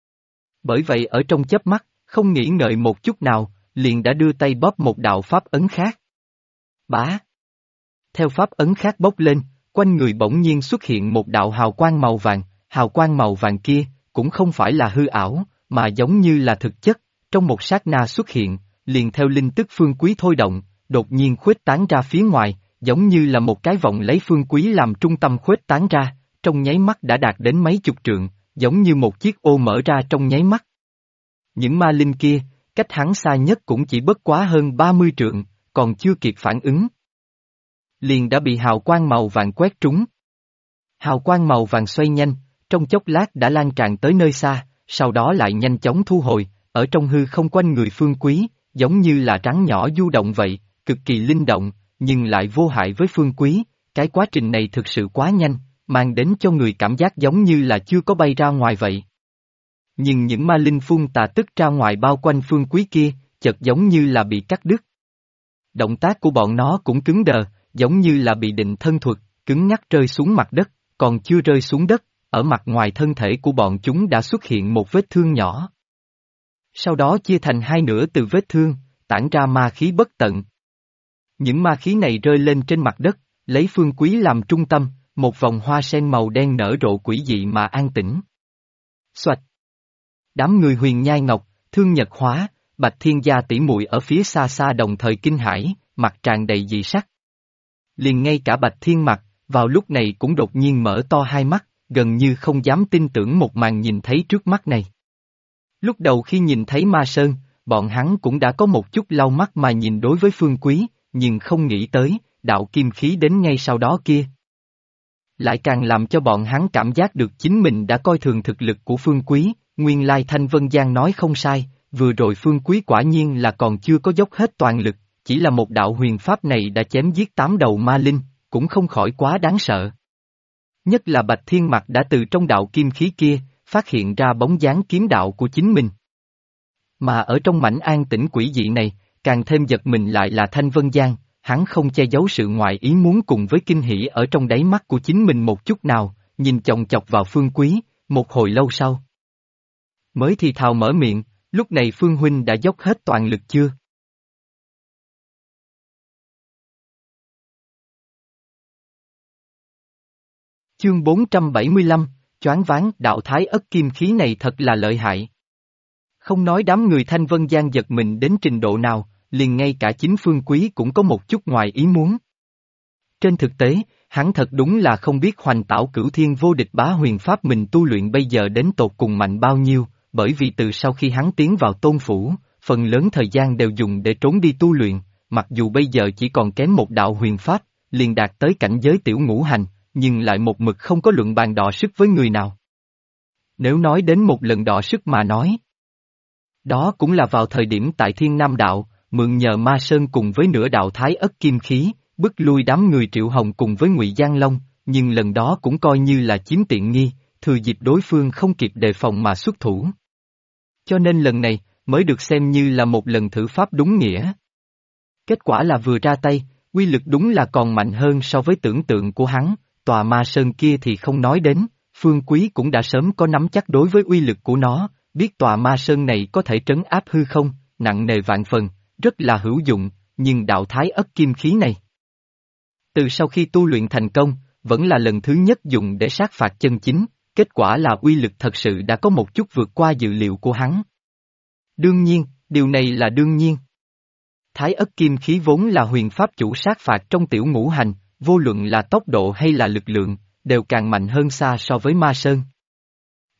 Speaker 1: Bởi vậy ở trong chớp mắt, không nghĩ ngợi một chút nào, liền đã đưa tay bóp một đạo pháp ấn khác. Bá! Theo pháp ấn khác bốc lên, quanh người bỗng nhiên xuất hiện một đạo hào quang màu vàng, hào quang màu vàng kia, cũng không phải là hư ảo, mà giống như là thực chất, trong một sát na xuất hiện, liền theo linh tức Phương Quý thôi động, đột nhiên khuếch tán ra phía ngoài, giống như là một cái vòng lấy Phương Quý làm trung tâm khuếch tán ra, trong nháy mắt đã đạt đến mấy chục trượng, giống như một chiếc ô mở ra trong nháy mắt. Những ma linh kia, cách hắn xa nhất cũng chỉ bất quá hơn 30 trượng, còn chưa kịp phản ứng. Liền đã bị hào quang màu vàng quét trúng. Hào quang màu vàng xoay nhanh, trong chốc lát đã lan tràn tới nơi xa, sau đó lại nhanh chóng thu hồi, ở trong hư không quanh người Phương Quý, giống như là rắn nhỏ du động vậy, cực kỳ linh động, nhưng lại vô hại với Phương Quý, cái quá trình này thực sự quá nhanh, mang đến cho người cảm giác giống như là chưa có bay ra ngoài vậy. Nhưng những ma linh phun tà tức ra ngoài bao quanh Phương Quý kia, chợt giống như là bị cắt đứt. Động tác của bọn nó cũng cứng đờ, giống như là bị định thân thuật, cứng ngắc rơi xuống mặt đất, còn chưa rơi xuống đất, ở mặt ngoài thân thể của bọn chúng đã xuất hiện một vết thương nhỏ. Sau đó chia thành hai nửa từ vết thương, tản ra ma khí bất tận. Những ma khí này rơi lên trên mặt đất, lấy Phương Quý làm trung tâm, một vòng hoa sen màu đen nở rộ quỷ dị mà an tĩnh. Xoạch! Đám người Huyền Nhai Ngọc, Thương Nhật Hóa, Bạch Thiên Gia tỷ muội ở phía xa xa đồng thời kinh hãi, mặt tràn đầy dị sắc. Liền ngay cả Bạch Thiên Mặc, vào lúc này cũng đột nhiên mở to hai mắt, gần như không dám tin tưởng một màn nhìn thấy trước mắt này. Lúc đầu khi nhìn thấy Ma Sơn, bọn hắn cũng đã có một chút lau mắt mà nhìn đối với Phương Quý, nhưng không nghĩ tới, đạo kim khí đến ngay sau đó kia. Lại càng làm cho bọn hắn cảm giác được chính mình đã coi thường thực lực của Phương Quý, nguyên lai Thanh Vân Giang nói không sai, vừa rồi Phương Quý quả nhiên là còn chưa có dốc hết toàn lực, chỉ là một đạo huyền pháp này đã chém giết 8 đầu ma linh, cũng không khỏi quá đáng sợ. Nhất là Bạch Thiên Mặc đã từ trong đạo kim khí kia, phát hiện ra bóng dáng kiếm đạo của chính mình. Mà ở trong mảnh an tĩnh quỷ dị này, càng thêm giật mình lại là Thanh Vân Giang, hắn không che giấu sự ngoại ý muốn cùng với kinh hỉ ở trong đáy mắt của chính mình một chút nào, nhìn chòng chọc vào Phương Quý, một hồi lâu sau. Mới thì thào mở miệng, lúc này Phương Huynh đã dốc hết toàn lực chưa? Chương 475, choáng váng, đạo thái ất kim khí này thật là lợi hại. Không nói đám người Thanh Vân Giang giật mình đến trình độ nào, liền ngay cả chính Phương Quý cũng có một chút ngoài ý muốn. Trên thực tế, hắn thật đúng là không biết Hoành Tảo Cửu Thiên vô địch bá huyền pháp mình tu luyện bây giờ đến tột cùng mạnh bao nhiêu, bởi vì từ sau khi hắn tiến vào tôn phủ, phần lớn thời gian đều dùng để trốn đi tu luyện, mặc dù bây giờ chỉ còn kém một đạo huyền pháp, liền đạt tới cảnh giới tiểu ngũ hành, nhưng lại một mực không có luận bàn đọ sức với người nào. Nếu nói đến một lần đọ sức mà nói, đó cũng là vào thời điểm tại Thiên Nam Đạo, mượn nhờ Ma Sơn cùng với nửa đạo thái ất kim khí, bức lui đám người Triệu Hồng cùng với Ngụy Giang Long, nhưng lần đó cũng coi như là chiếm tiện nghi, thừa dịp đối phương không kịp đề phòng mà xuất thủ. Cho nên lần này, mới được xem như là một lần thử pháp đúng nghĩa. Kết quả là vừa ra tay, uy lực đúng là còn mạnh hơn so với tưởng tượng của hắn, tòa Ma Sơn kia thì không nói đến, Phương Quý cũng đã sớm có nắm chắc đối với uy lực của nó, biết tòa Ma Sơn này có thể trấn áp hư không, nặng nề vạn phần, rất là hữu dụng, nhưng đạo thái ất kim khí này. Từ sau khi tu luyện thành công, vẫn là lần thứ nhất dùng để sát phạt chân chính, kết quả là uy lực thật sự đã có một chút vượt qua dự liệu của hắn. Đương nhiên, điều này là đương nhiên. Thái ất kim khí vốn là huyền pháp chủ sát phạt trong tiểu ngũ hành, vô luận là tốc độ hay là lực lượng, đều càng mạnh hơn xa so với Ma Sơn.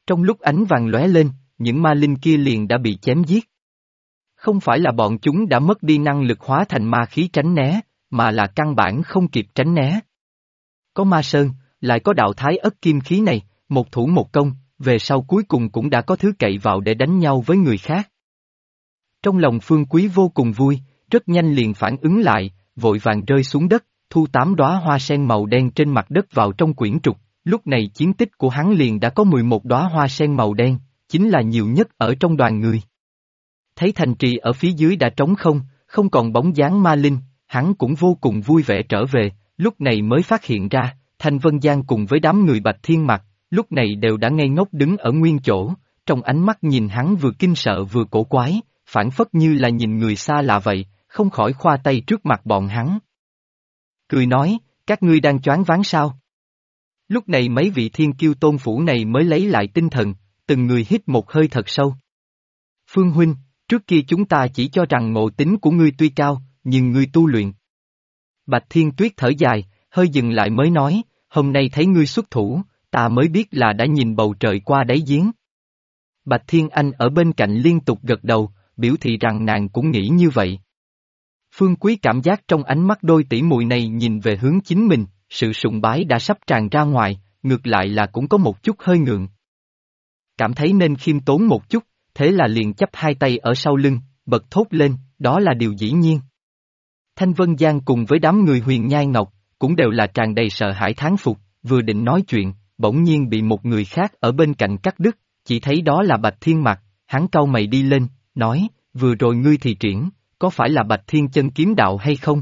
Speaker 1: Trong lúc ánh vàng lóe lên, những ma linh kia liền đã bị chém giết. Không phải là bọn chúng đã mất đi năng lực hóa thành ma khí tránh né, mà là căn bản không kịp tránh né. Có ma sơn, lại có đạo thái ất kim khí này, một thủ một công, về sau cuối cùng cũng đã có thứ cậy vào để đánh nhau với người khác. Trong lòng Phương Quý vô cùng vui, rất nhanh liền phản ứng lại, vội vàng rơi xuống đất, thu 8 đóa hoa sen màu đen trên mặt đất vào trong quyển trục, lúc này chiến tích của hắn liền đã có 11 đóa hoa sen màu đen, chính là nhiều nhất ở trong đoàn người. Thấy thành trì ở phía dưới đã trống không, không còn bóng dáng ma linh, hắn cũng vô cùng vui vẻ trở về, lúc này mới phát hiện ra, Thanh Vân Giang cùng với đám người Bạch Thiên Mặc, lúc này đều đã ngây ngốc đứng ở nguyên chỗ, trong ánh mắt nhìn hắn vừa kinh sợ vừa cổ quái, phản phất như là nhìn người xa lạ vậy, không khỏi khoa tay trước mặt bọn hắn. Cười nói, các ngươi đang choáng váng sao? Lúc này mấy vị thiên kiêu tôn phủ này mới lấy lại tinh thần, từng người hít một hơi thật sâu. Phương huynh, trước kia chúng ta chỉ cho rằng ngộ tính của ngươi tuy cao, nhưng ngươi tu luyện. Bạch Thiên Tuyết thở dài, hơi dừng lại mới nói, hôm nay thấy ngươi xuất thủ, ta mới biết là đã nhìn bầu trời qua đáy giếng. Bạch Thiên Anh ở bên cạnh liên tục gật đầu, biểu thị rằng nàng cũng nghĩ như vậy. Phương Quý cảm giác trong ánh mắt đôi tỷ muội này nhìn về hướng chính mình, sự sùng bái đã sắp tràn ra ngoài, ngược lại là cũng có một chút hơi ngượng. Cảm thấy nên khiêm tốn một chút, thế là liền chắp hai tay ở sau lưng, bật thốt lên, đó là điều dĩ nhiên. Thanh Vân Giang cùng với đám người Huyền Nhai Ngọc, cũng đều là tràn đầy sợ hãi thán phục, vừa định nói chuyện, bỗng nhiên bị một người khác ở bên cạnh cắt đứt, chỉ thấy đó là Bạch Thiên Mặc, hắn cau mày đi lên, nói, vừa rồi ngươi thì triển, có phải là Bạch Thiên chân kiếm đạo hay không?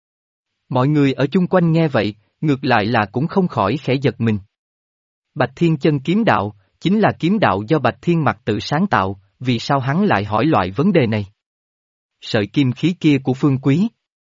Speaker 1: Mọi người ở chung quanh nghe vậy, ngược lại là cũng không khỏi khẽ giật mình. Bạch Thiên chân kiếm đạo, chính là kiếm đạo do Bạch Thiên Mặc tự sáng tạo, vì sao hắn lại hỏi loại vấn đề này? Sợi kim khí kia của Phương Quý.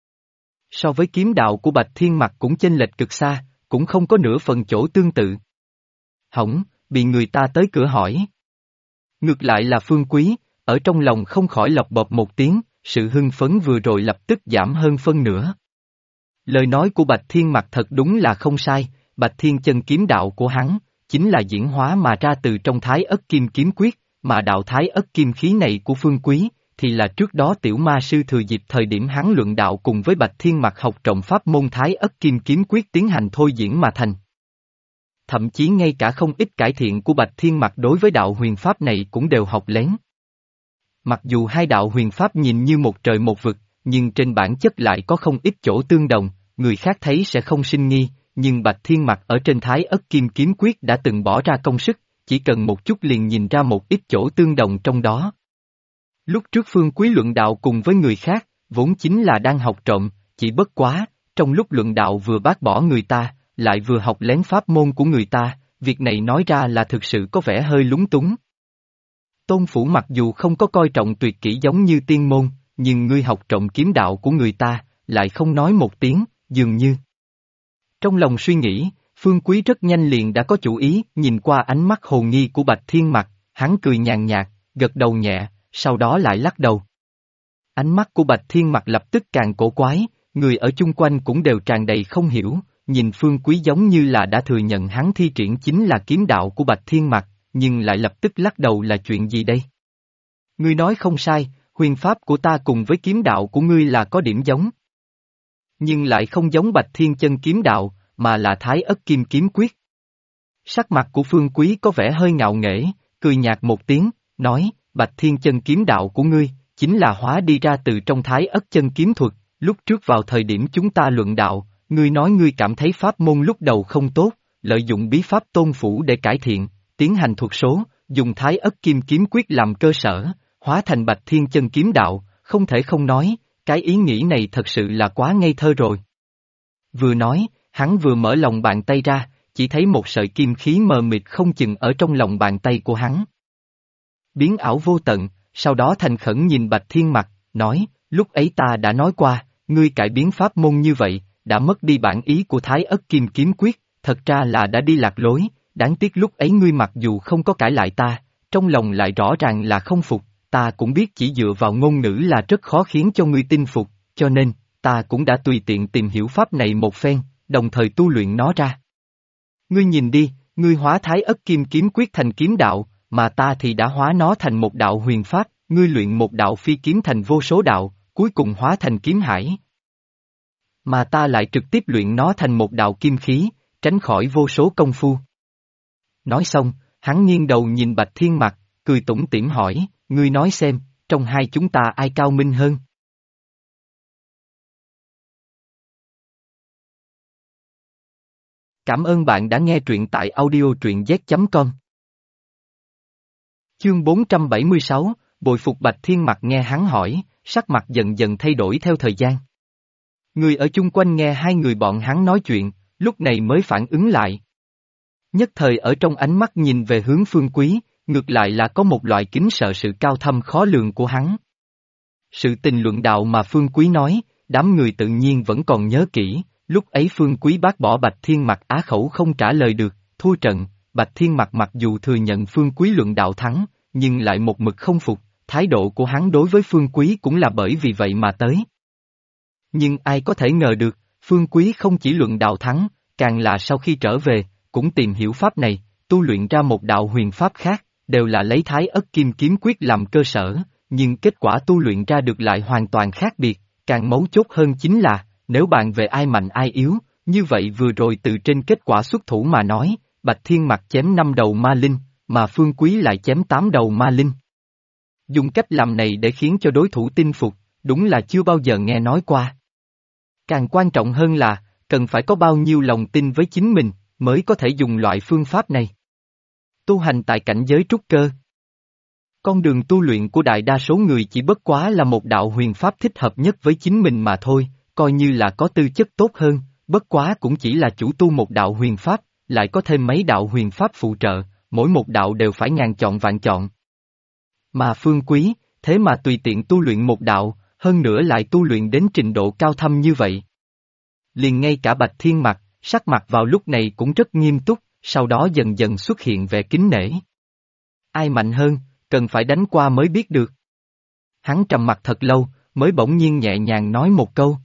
Speaker 1: So với kiếm đạo của Bạch Thiên Mặc cũng chênh lệch cực xa, cũng không có nửa phần chỗ tương tự. Hỏng, bị người ta tới cửa hỏi. Ngược lại là Phương Quý, ở trong lòng không khỏi lọc bộp một tiếng, sự hưng phấn vừa rồi lập tức giảm hơn phân nửa. Lời nói của Bạch Thiên Mặc thật đúng là không sai, Bạch Thiên chân kiếm đạo của hắn, chính là diễn hóa mà ra từ trong Thái Ất Kim Kiếm Quyết, mà đạo Thái Ất Kim khí này của Phương Quý, thì là trước đó tiểu ma sư thừa dịp thời điểm hắn luận đạo cùng với Bạch Thiên Mặc học trọng pháp môn Thái Ất Kim Kiếm Quyết tiến hành thôi diễn mà thành. Thậm chí ngay cả không ít cải thiện của Bạch Thiên Mặc đối với đạo huyền pháp này cũng đều học lén. Mặc dù hai đạo huyền pháp nhìn như một trời một vực, nhưng trên bản chất lại có không ít chỗ tương đồng, người khác thấy sẽ không sinh nghi, nhưng Bạch Thiên Mặc ở trên Thái Ất Kim Kiếm Quyết đã từng bỏ ra công sức, chỉ cần một chút liền nhìn ra một ít chỗ tương đồng trong đó. Lúc trước Phương Quý luận đạo cùng với người khác, vốn chính là đang học trộm, chỉ bất quá, trong lúc luận đạo vừa bác bỏ người ta, lại vừa học lén pháp môn của người ta, việc này nói ra là thực sự có vẻ hơi lúng túng. Tôn Phủ mặc dù không có coi trọng tuyệt kỹ giống như tiên môn, nhưng ngươi học trộm kiếm đạo của người ta, lại không nói một tiếng, dường như. Trong lòng suy nghĩ, Phương Quý rất nhanh liền đã có chủ ý, nhìn qua ánh mắt hồ nghi của Bạch Thiên Mặc, hắn cười nhàn nhạt, gật đầu nhẹ, sau đó lại lắc đầu. Ánh mắt của Bạch Thiên Mặc lập tức càng cổ quái, người ở chung quanh cũng đều tràn đầy không hiểu, nhìn Phương Quý giống như là đã thừa nhận hắn thi triển chính là kiếm đạo của Bạch Thiên Mặc, nhưng lại lập tức lắc đầu là chuyện gì đây? Ngươi nói không sai, huyền pháp của ta cùng với kiếm đạo của ngươi là có điểm giống. Nhưng lại không giống Bạch Thiên chân kiếm đạo, mà là Thái Ất Kim Kiếm Quyết. Sắc mặt của Phương Quý có vẻ hơi ngạo nghễ, cười nhạt một tiếng, nói, Bạch Thiên chân kiếm đạo của ngươi, chính là hóa đi ra từ trong Thái Ất chân kiếm thuật, lúc trước vào thời điểm chúng ta luận đạo, ngươi nói ngươi cảm thấy pháp môn lúc đầu không tốt, lợi dụng bí pháp Tôn Phủ để cải thiện, tiến hành thuật số, dùng Thái Ất Kim Kiếm Quyết làm cơ sở, hóa thành Bạch Thiên chân kiếm đạo, không thể không nói, cái ý nghĩ này thật sự là quá ngây thơ rồi. Vừa nói, hắn vừa mở lòng bàn tay ra, chỉ thấy một sợi kim khí mờ mịt không chừng ở trong lòng bàn tay của hắn. Biến ảo vô tận, sau đó thành khẩn nhìn Bạch Thiên Mặc, nói, lúc ấy ta đã nói qua, ngươi cải biến pháp môn như vậy, đã mất đi bản ý của Thái Ất Kim Kiếm Quyết, thật ra là đã đi lạc lối, đáng tiếc lúc ấy ngươi mặc dù không có cãi lại ta, trong lòng lại rõ ràng là không phục, ta cũng biết chỉ dựa vào ngôn ngữ là rất khó khiến cho ngươi tin phục, cho nên, ta cũng đã tùy tiện tìm hiểu pháp này một phen, đồng thời tu luyện nó ra. Ngươi nhìn đi, ngươi hóa Thái Ất Kim Kiếm Quyết thành kiếm đạo, mà ta thì đã hóa nó thành một đạo huyền pháp, ngươi luyện một đạo phi kiếm thành vô số đạo, cuối cùng hóa thành kiếm hải. Mà ta lại trực tiếp luyện nó thành một đạo kim khí, tránh khỏi vô số công phu. Nói xong, hắn nghiêng đầu nhìn Bạch Thiên Mặc, cười tủm tỉm hỏi, ngươi nói xem, trong hai chúng ta ai cao minh hơn? Cảm ơn bạn đã nghe truyện tại audio truyện z.com. Chương 476, bội phục Bạch Thiên Mặc nghe hắn hỏi, sắc mặt dần dần thay đổi theo thời gian. Người ở chung quanh nghe hai người bọn hắn nói chuyện, lúc này mới phản ứng lại. Nhất thời ở trong ánh mắt nhìn về hướng Phương Quý, ngược lại là có một loại kính sợ sự cao thâm khó lường của hắn. Sự tình luận đạo mà Phương Quý nói, đám người tự nhiên vẫn còn nhớ kỹ, lúc ấy Phương Quý bác bỏ Bạch Thiên Mặc á khẩu không trả lời được, thua trận, Bạch Thiên Mặc mặc dù thừa nhận Phương Quý luận đạo thắng, nhưng lại một mực không phục, thái độ của hắn đối với Phương Quý cũng là bởi vì vậy mà tới. Nhưng ai có thể ngờ được, Phương Quý không chỉ luận đạo thắng, càng là sau khi trở về, cũng tìm hiểu pháp này, tu luyện ra một đạo huyền pháp khác, đều là lấy Thái Ất Kim Kiếm Quyết làm cơ sở, nhưng kết quả tu luyện ra được lại hoàn toàn khác biệt, càng mấu chốt hơn chính là, nếu bàn về ai mạnh ai yếu, như vậy vừa rồi từ trên kết quả xuất thủ mà nói, Bạch Thiên Mặc chém 5 đầu ma linh, mà Phương Quý lại chém 8 đầu ma linh. Dùng cách làm này để khiến cho đối thủ tin phục, đúng là chưa bao giờ nghe nói qua. Càng quan trọng hơn là, cần phải có bao nhiêu lòng tin với chính mình, mới có thể dùng loại phương pháp này. Tu hành tại cảnh giới trúc cơ. Con đường tu luyện của đại đa số người chỉ bất quá là một đạo huyền pháp thích hợp nhất với chính mình mà thôi, coi như là có tư chất tốt hơn, bất quá cũng chỉ là chủ tu một đạo huyền pháp, lại có thêm mấy đạo huyền pháp phụ trợ, mỗi một đạo đều phải ngàn chọn vạn chọn. Mà Phương Quý, thế mà tùy tiện tu luyện một đạo, hơn nữa lại tu luyện đến trình độ cao thâm như vậy. Liền ngay cả Bạch Thiên Mặc, sắc mặt vào lúc này cũng rất nghiêm túc, sau đó dần dần xuất hiện vẻ kính nể. Ai mạnh hơn, cần phải đánh qua mới biết được. Hắn trầm mặt thật lâu, mới bỗng nhiên nhẹ nhàng nói một câu.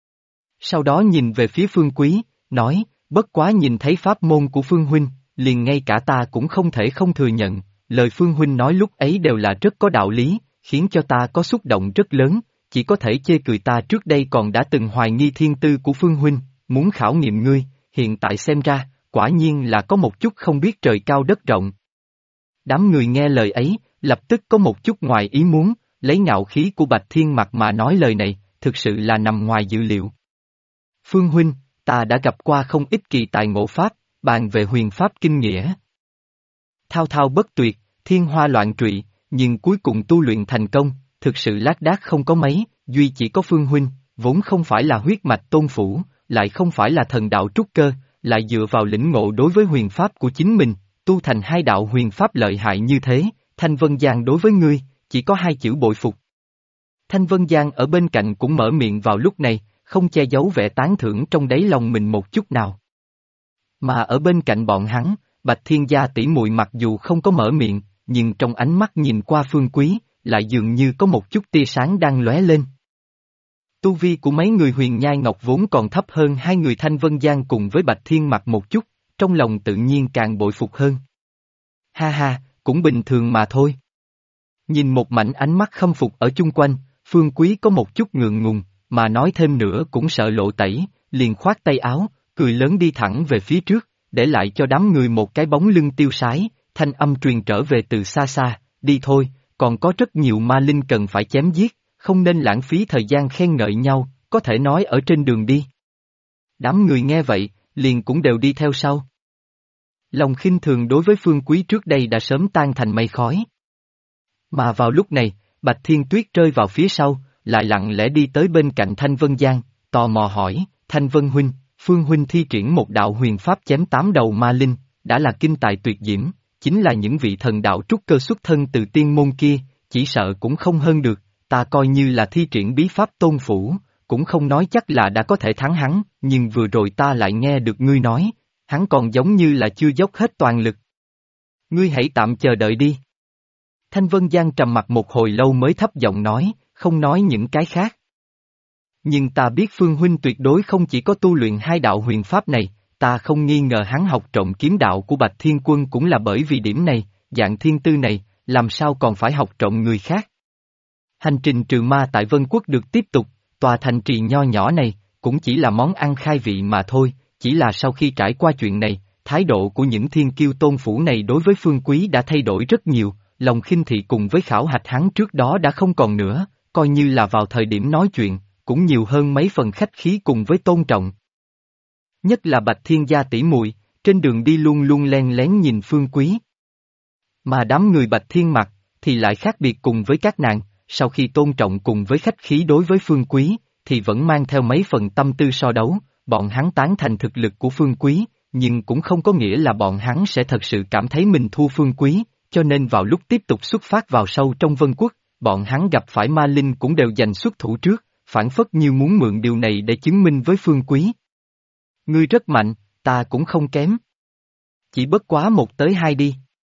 Speaker 1: Sau đó nhìn về phía Phương Quý, nói, bất quá nhìn thấy pháp môn của Phương Huynh, liền ngay cả ta cũng không thể không thừa nhận, lời Phương Huynh nói lúc ấy đều là rất có đạo lý, khiến cho ta có xúc động rất lớn, chỉ có thể chê cười ta trước đây còn đã từng hoài nghi thiên tư của Phương Huynh, muốn khảo nghiệm ngươi, hiện tại xem ra, quả nhiên là có một chút không biết trời cao đất rộng. Đám người nghe lời ấy, lập tức có một chút ngoài ý muốn, lấy ngạo khí của Bạch Thiên Mặc mà nói lời này, thực sự là nằm ngoài dự liệu. Phương Huynh, ta đã gặp qua không ít kỳ tài ngộ pháp, bàn về huyền pháp kinh nghĩa. Thao thao bất tuyệt, thiên hoa loạn trụy, nhưng cuối cùng tu luyện thành công, thực sự lác đác không có mấy, duy chỉ có Phương Huynh, vốn không phải là huyết mạch tôn phủ, lại không phải là thần đạo trúc cơ, lại dựa vào lĩnh ngộ đối với huyền pháp của chính mình, tu thành hai đạo huyền pháp lợi hại như thế, Thanh Vân Giang đối với ngươi, chỉ có hai chữ bội phục. Thanh Vân Giang ở bên cạnh cũng mở miệng vào lúc này, không che giấu vẻ tán thưởng trong đáy lòng mình một chút nào. Mà ở bên cạnh bọn hắn, Bạch Thiên Gia tỷ muội mặc dù không có mở miệng, nhưng trong ánh mắt nhìn qua Phương Quý, lại dường như có một chút tia sáng đang lóe lên. Tu vi của mấy người Huyền Nhai Ngọc vốn còn thấp hơn hai người Thanh Vân Giang cùng với Bạch Thiên Mặc một chút, trong lòng tự nhiên càng bội phục hơn. Ha ha, cũng bình thường mà thôi. Nhìn một mảnh ánh mắt khâm phục ở chung quanh, Phương Quý có một chút ngượng ngùng, mà nói thêm nữa cũng sợ lộ tẩy, liền khoát tay áo, cười lớn đi thẳng về phía trước, để lại cho đám người một cái bóng lưng tiêu sái, thanh âm truyền trở về từ xa xa, đi thôi, còn có rất nhiều ma linh cần phải chém giết, không nên lãng phí thời gian khen ngợi nhau, có thể nói ở trên đường đi. Đám người nghe vậy, liền cũng đều đi theo sau. Lòng khinh thường đối với Phương Quý trước đây đã sớm tan thành mây khói. Mà vào lúc này, Bạch Thiên Tuyết rơi vào phía sau, lại lặng lẽ đi tới bên cạnh Thanh Vân Giang, tò mò hỏi, Thanh Vân Huynh, Phương Huynh thi triển một đạo huyền pháp chém 8 đầu ma linh, đã là kinh tài tuyệt diễm, chính là những vị thần đạo trúc cơ xuất thân từ tiên môn kia, chỉ sợ cũng không hơn được, ta coi như là thi triển bí pháp tôn phủ, cũng không nói chắc là đã có thể thắng hắn, nhưng vừa rồi ta lại nghe được ngươi nói, hắn còn giống như là chưa dốc hết toàn lực. Ngươi hãy tạm chờ đợi đi. Thanh Vân Giang trầm mặt một hồi lâu mới thấp giọng nói, không nói những cái khác. Nhưng ta biết Phương Huynh tuyệt đối không chỉ có tu luyện hai đạo huyền pháp này, ta không nghi ngờ hắn học trộm kiếm đạo của Bạch Thiên Quân cũng là bởi vì điểm này, dạng thiên tư này, làm sao còn phải học trộm người khác. Hành trình trừ ma tại Vân Quốc được tiếp tục, tòa thành trì nho nhỏ này, cũng chỉ là món ăn khai vị mà thôi, chỉ là sau khi trải qua chuyện này, thái độ của những thiên kiêu tôn phủ này đối với Phương Quý đã thay đổi rất nhiều, lòng khinh thị cùng với khảo hạch hắn trước đó đã không còn nữa, coi như là vào thời điểm nói chuyện, cũng nhiều hơn mấy phần khách khí cùng với tôn trọng. Nhất là Bạch Thiên gia tỷ muội, trên đường đi luôn luôn len lén nhìn Phương Quý. Mà đám người Bạch Thiên mặc, thì lại khác biệt cùng với các nàng, sau khi tôn trọng cùng với khách khí đối với Phương Quý, thì vẫn mang theo mấy phần tâm tư so đấu, bọn hắn tán thành thực lực của Phương Quý, nhưng cũng không có nghĩa là bọn hắn sẽ thật sự cảm thấy mình thua Phương Quý, cho nên vào lúc tiếp tục xuất phát vào sâu trong Vân Quốc, bọn hắn gặp phải ma linh cũng đều giành xuất thủ trước, phản phất như muốn mượn điều này để chứng minh với Phương Quý. Ngươi rất mạnh, ta cũng không kém. Chỉ bất quá 1 tới 2 đi.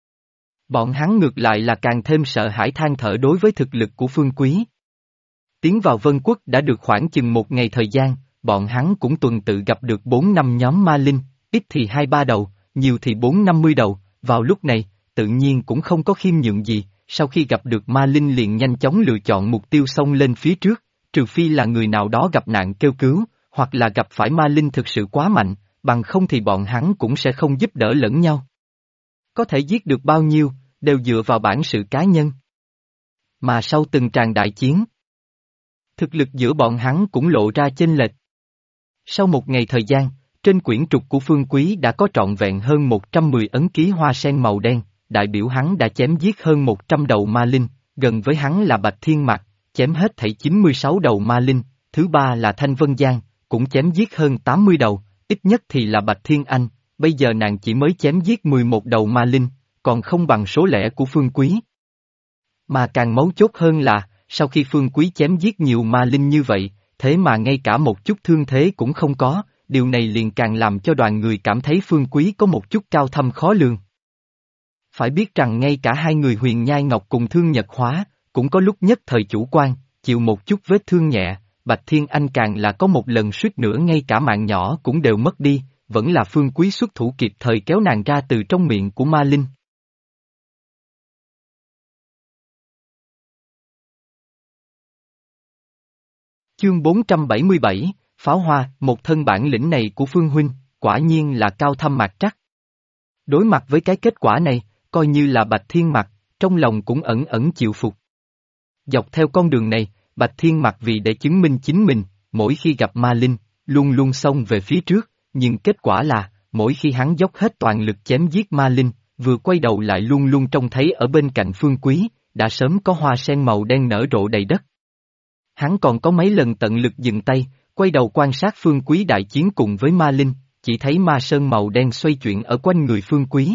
Speaker 1: Bọn hắn ngược lại là càng thêm sợ hãi than thở đối với thực lực của Phương Quý. Tiến vào Vân Quốc đã được khoảng chừng 1 ngày thời gian, bọn hắn cũng tuần tự gặp được 4-5 nhóm ma linh, ít thì 2-3 đầu, nhiều thì 4-50 đầu, vào lúc này, tự nhiên cũng không có khiêm nhượng gì, sau khi gặp được ma linh liền nhanh chóng lựa chọn mục tiêu xông lên phía trước, trừ phi là người nào đó gặp nạn kêu cứu, hoặc là gặp phải ma linh thực sự quá mạnh, bằng không thì bọn hắn cũng sẽ không giúp đỡ lẫn nhau. Có thể giết được bao nhiêu, đều dựa vào bản sự cá nhân. Mà sau từng tràng đại chiến, thực lực giữa bọn hắn cũng lộ ra chênh lệch. Sau 1 ngày thời gian, trên quyển trục của Phương Quý đã có trọn vẹn hơn 110 ấn ký hoa sen màu đen, đại biểu hắn đã chém giết hơn 100 đầu ma linh, gần với hắn là Bạch Thiên Mặc, chém hết thảy 96 đầu ma linh, thứ ba là Thanh Vân Giang, cũng chém giết hơn 80 đầu, ít nhất thì là Bạch Thiên Anh, bây giờ nàng chỉ mới chém giết 11 đầu ma linh, còn không bằng số lẻ của Phương Quý. Mà càng mấu chốt hơn là, sau khi Phương Quý chém giết nhiều ma linh như vậy, thế mà ngay cả một chút thương thế cũng không có, điều này liền càng làm cho đoàn người cảm thấy Phương Quý có một chút cao thâm khó lường. Phải biết rằng ngay cả hai người Huyền Nhai Ngọc cùng Thương Nhật Hóa, cũng có lúc nhất thời chủ quan, chịu một chút vết thương nhẹ, Bạch Thiên Anh càng là có một lần suýt nữa ngay cả mạng nhỏ cũng đều mất đi, vẫn là Phương Quý xuất thủ kịp thời kéo nàng ra từ trong miệng của ma linh. Chương 477, Pháo Hoa, một thân bản lĩnh này của Phương Huynh, quả nhiên là cao thâm mạc trắc. Đối mặt với cái kết quả này, coi như là Bạch Thiên Mặc, trong lòng cũng ẩn ẩn chịu phục. Dọc theo con đường này, Bạch Thiên Mặc vì để chứng minh chính mình, mỗi khi gặp ma linh, luôn luôn xông về phía trước, nhưng kết quả là, mỗi khi hắn dốc hết toàn lực chém giết ma linh, vừa quay đầu lại luôn luôn trông thấy ở bên cạnh Phương Quý, đã sớm có hoa sen màu đen nở rộ đầy đất. Hắn còn có mấy lần tận lực dừng tay, quay đầu quan sát Phương Quý đại chiến cùng với ma linh, chỉ thấy ma sơn màu đen xoay chuyển ở quanh người Phương Quý.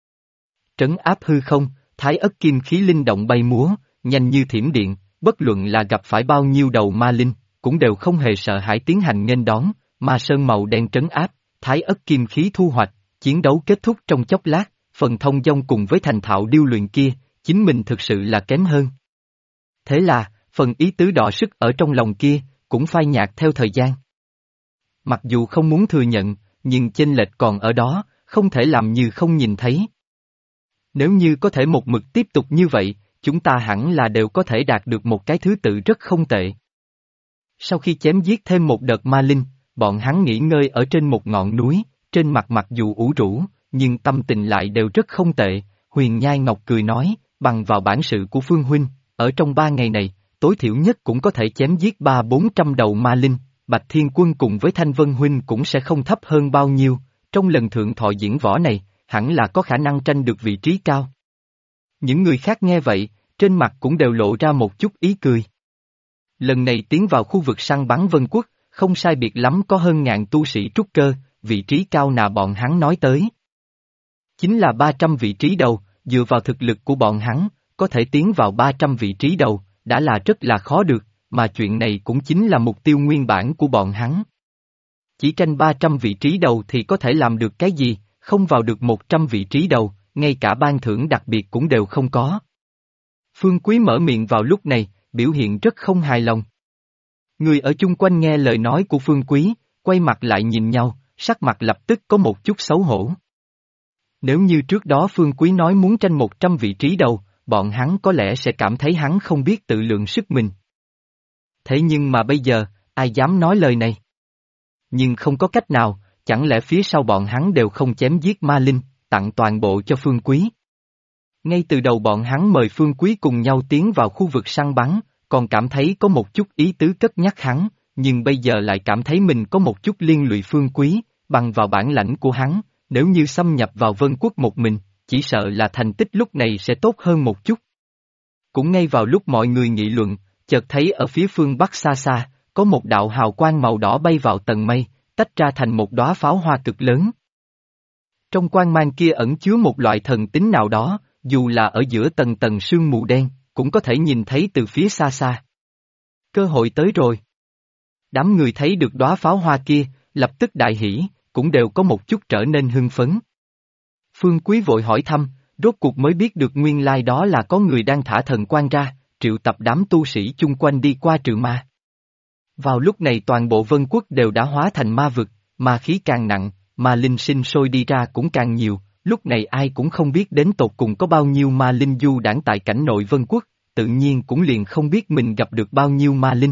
Speaker 1: Trấn áp hư không, thái ất kim khí linh động bay múa, nhanh như thiểm điện, bất luận là gặp phải bao nhiêu đầu ma linh, cũng đều không hề sợ hãi tiến hành nghênh đón, ma sơn màu đen trấn áp, thái ất kim khí thu hoạch, chiến đấu kết thúc trong chốc lát, phần thông dong cùng với thành thạo điêu luyện kia, chính mình thực sự là kém hơn. Thế là, phần ý tứ đọ sức ở trong lòng kia, cũng phai nhạt theo thời gian. Mặc dù không muốn thừa nhận, nhưng chênh lệch còn ở đó, không thể làm như không nhìn thấy. Nếu như có thể một mực tiếp tục như vậy, chúng ta hẳn là đều có thể đạt được một cái thứ tự rất không tệ. Sau khi chém giết thêm một đợt ma linh, bọn hắn nghỉ ngơi ở trên một ngọn núi, trên mặt mặc dù ủ rũ, nhưng tâm tình lại đều rất không tệ. Huyền Nhai Ngọc cười nói, bằng vào bản sự của Phương Huynh, ở trong 3 ngày này, tối thiểu nhất cũng có thể chém giết 300-400 đầu ma linh, Bạch Thiên Quân cùng với Thanh Vân Huynh cũng sẽ không thấp hơn bao nhiêu, trong lần thượng thọ diễn võ này, hẳn là có khả năng tranh được vị trí cao. Những người khác nghe vậy, trên mặt cũng đều lộ ra một chút ý cười. Lần này tiến vào khu vực săn bắn Vân Quốc, không sai biệt lắm có hơn ngàn tu sĩ trúc cơ, vị trí cao nào bọn hắn nói tới. Chính là 300 vị trí đầu, dựa vào thực lực của bọn hắn, có thể tiến vào 300 vị trí đầu, đã là rất là khó được, mà chuyện này cũng chính là mục tiêu nguyên bản của bọn hắn. Chỉ tranh 300 vị trí đầu thì có thể làm được cái gì, không vào được 100 vị trí đầu, ngay cả ban thưởng đặc biệt cũng đều không có. Phương Quý mở miệng vào lúc này, biểu hiện rất không hài lòng. Người ở chung quanh nghe lời nói của Phương Quý, quay mặt lại nhìn nhau, sắc mặt lập tức có một chút xấu hổ. Nếu như trước đó Phương Quý nói muốn tranh 100 vị trí đầu, bọn hắn có lẽ sẽ cảm thấy hắn không biết tự lượng sức mình. Thế nhưng mà bây giờ, ai dám nói lời này? Nhưng không có cách nào, chẳng lẽ phía sau bọn hắn đều không chém giết ma linh, tặng toàn bộ cho Phương Quý. Ngay từ đầu bọn hắn mời Phương Quý cùng nhau tiến vào khu vực săn bắn, còn cảm thấy có một chút ý tứ cất nhắc hắn, nhưng bây giờ lại cảm thấy mình có một chút liên lụy Phương Quý, bằng vào bản lãnh của hắn, nếu như xâm nhập vào Vân Quốc một mình, chỉ sợ là thành tích lúc này sẽ tốt hơn một chút. Cũng ngay vào lúc mọi người nghị luận, chợt thấy ở phía phương bắc xa xa, có một đạo hào quang màu đỏ bay vào tầng mây, tách ra thành một đóa pháo hoa cực lớn. Trong quang mang kia ẩn chứa một loại thần tính nào đó, dù là ở giữa tầng tầng sương mù đen, cũng có thể nhìn thấy từ phía xa xa. Cơ hội tới rồi. Đám người thấy được đóa pháo hoa kia, lập tức đại hỉ, cũng đều có một chút trở nên hưng phấn. Phương Quý vội hỏi thăm, rốt cuộc mới biết được nguyên lai đó là có người đang thả thần quang ra, triệu tập đám tu sĩ chung quanh đi qua trừ ma. Vào lúc này toàn bộ Vân Quốc đều đã hóa thành ma vực, ma khí càng nặng, ma linh sinh sôi đi ra cũng càng nhiều, lúc này ai cũng không biết đến tột cùng có bao nhiêu ma linh du đãng tại cảnh nội Vân Quốc, tự nhiên cũng liền không biết mình gặp được bao nhiêu ma linh.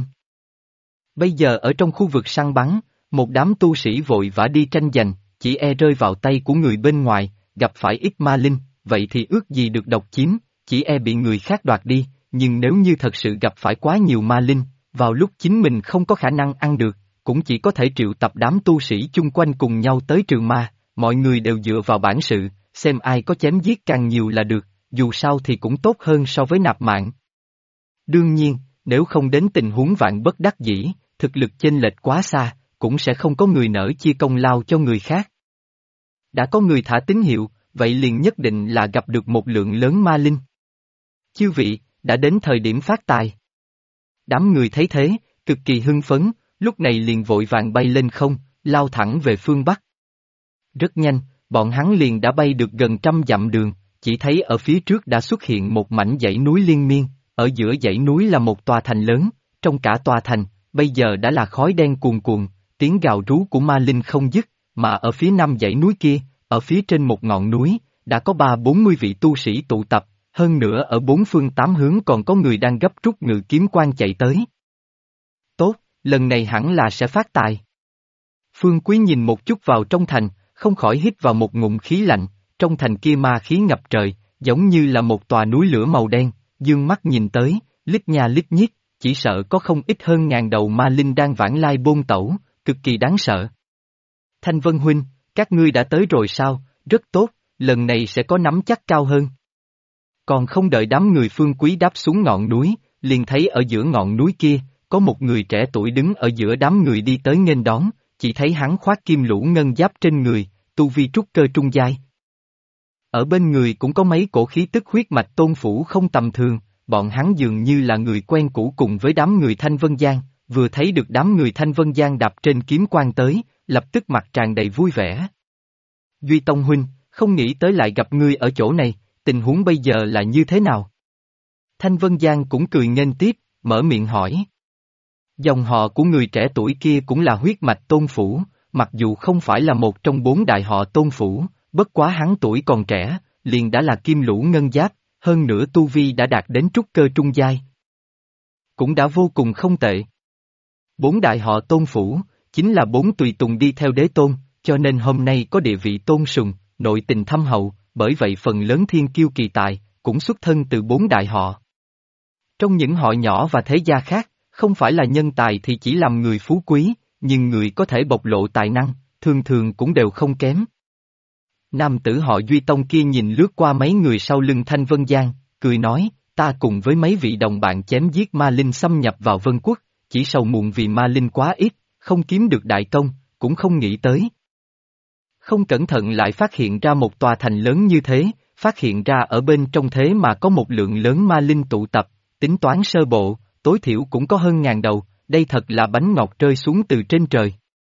Speaker 1: Bây giờ ở trong khu vực săn bắn, một đám tu sĩ vội vã đi tranh giành, chỉ e rơi vào tay của người bên ngoài, gặp phải ít ma linh, vậy thì ước gì được độc chiếm, chỉ e bị người khác đoạt đi, nhưng nếu như thật sự gặp phải quá nhiều ma linh, vào lúc chính mình không có khả năng ăn được, cũng chỉ có thể triệu tập đám tu sĩ chung quanh cùng nhau tới trừ ma, mọi người đều dựa vào bản sự, xem ai có chém giết càng nhiều là được, dù sao thì cũng tốt hơn so với nạp mạng. Đương nhiên, nếu không đến tình huống vạn bất đắc dĩ, thực lực chênh lệch quá xa, cũng sẽ không có người nỡ chia công lao cho người khác. Đã có người thả tín hiệu, vậy liền nhất định là gặp được một lượng lớn ma linh. Chư vị, đã đến thời điểm phát tài. Đám người thấy thế, cực kỳ hưng phấn, lúc này liền vội vàng bay lên không, lao thẳng về phương Bắc. Rất nhanh, bọn hắn liền đã bay được gần 100 dặm đường, chỉ thấy ở phía trước đã xuất hiện một mảnh dãy núi liên miên, ở giữa dãy núi là một tòa thành lớn, trong cả tòa thành, bây giờ đã là khói đen cuồn cuộn, tiếng gào rú của ma linh không dứt, mà ở phía nam dãy núi kia, ở phía trên một ngọn núi, đã có 30-40 vị tu sĩ tụ tập, hơn nữa ở bốn phương tám hướng còn có người đang gấp rút ngự kiếm quan chạy tới. Tốt, lần này hẳn là sẽ phát tài. Phương Quý nhìn một chút vào trong thành, không khỏi hít vào một ngụm khí lạnh, trong thành kia ma khí ngập trời, giống như là một tòa núi lửa màu đen, dương mắt nhìn tới, lít nha lít nhít, chỉ sợ có không ít hơn ngàn đầu ma linh đang vãng lai bôn tẩu, cực kỳ đáng sợ. Thanh Vân huynh, các ngươi đã tới rồi sao? Rất tốt, lần này sẽ có nắm chắc cao hơn. Còn không đợi đám người Phương Quý đáp xuống ngọn núi, liền thấy ở giữa ngọn núi kia, có một người trẻ tuổi đứng ở giữa đám người đi tới nghênh đón, chỉ thấy hắn khoác kim lũ ngân giáp trên người, tu vi trúc cơ trung giai. Ở bên người cũng có mấy cổ khí tức huyết mạch tôn phủ không tầm thường, bọn hắn dường như là người quen cũ cùng với đám người Thanh Vân Giang, vừa thấy được đám người Thanh Vân Giang đạp trên kiếm quan tới, lập tức mặt tràn đầy vui vẻ. Duy Tông huynh, không nghĩ tới lại gặp ngươi ở chỗ này, tình huống bây giờ là như thế nào? Thanh Vân Giang cũng cười nghênh tiếp, mở miệng hỏi. Dòng họ của người trẻ tuổi kia cũng là huyết mạch tôn phủ, mặc dù không phải là một trong 4 đại họ tôn phủ, bất quá hắn tuổi còn trẻ, liền đã là kim lũ ngân giáp, hơn nữa tu vi đã đạt đến trúc cơ trung giai. Cũng đã vô cùng không tệ. 4 đại họ tôn phủ, chính là 4 tùy tùng đi theo đế tôn, cho nên hôm nay có địa vị tôn sùng, nội tình thâm hậu, bởi vậy phần lớn thiên kiêu kỳ tài, cũng xuất thân từ 4 đại họ. Trong những họ nhỏ và thế gia khác, không phải là nhân tài thì chỉ làm người phú quý, nhưng người có thể bộc lộ tài năng, thường thường cũng đều không kém. Nam tử họ Duy Tông kia nhìn lướt qua mấy người sau lưng Thanh Vân Giang, cười nói, ta cùng với mấy vị đồng bạn chém giết ma linh xâm nhập vào Vân Quốc, chỉ sầu muộn vì ma linh quá ít, không kiếm được đại công, cũng không nghĩ tới. Không cẩn thận lại phát hiện ra một tòa thành lớn như thế, phát hiện ra ở bên trong thế mà có một lượng lớn ma linh tụ tập, tính toán sơ bộ, tối thiểu cũng có hơn ngàn đầu, đây thật là bánh ngọt rơi xuống từ trên trời.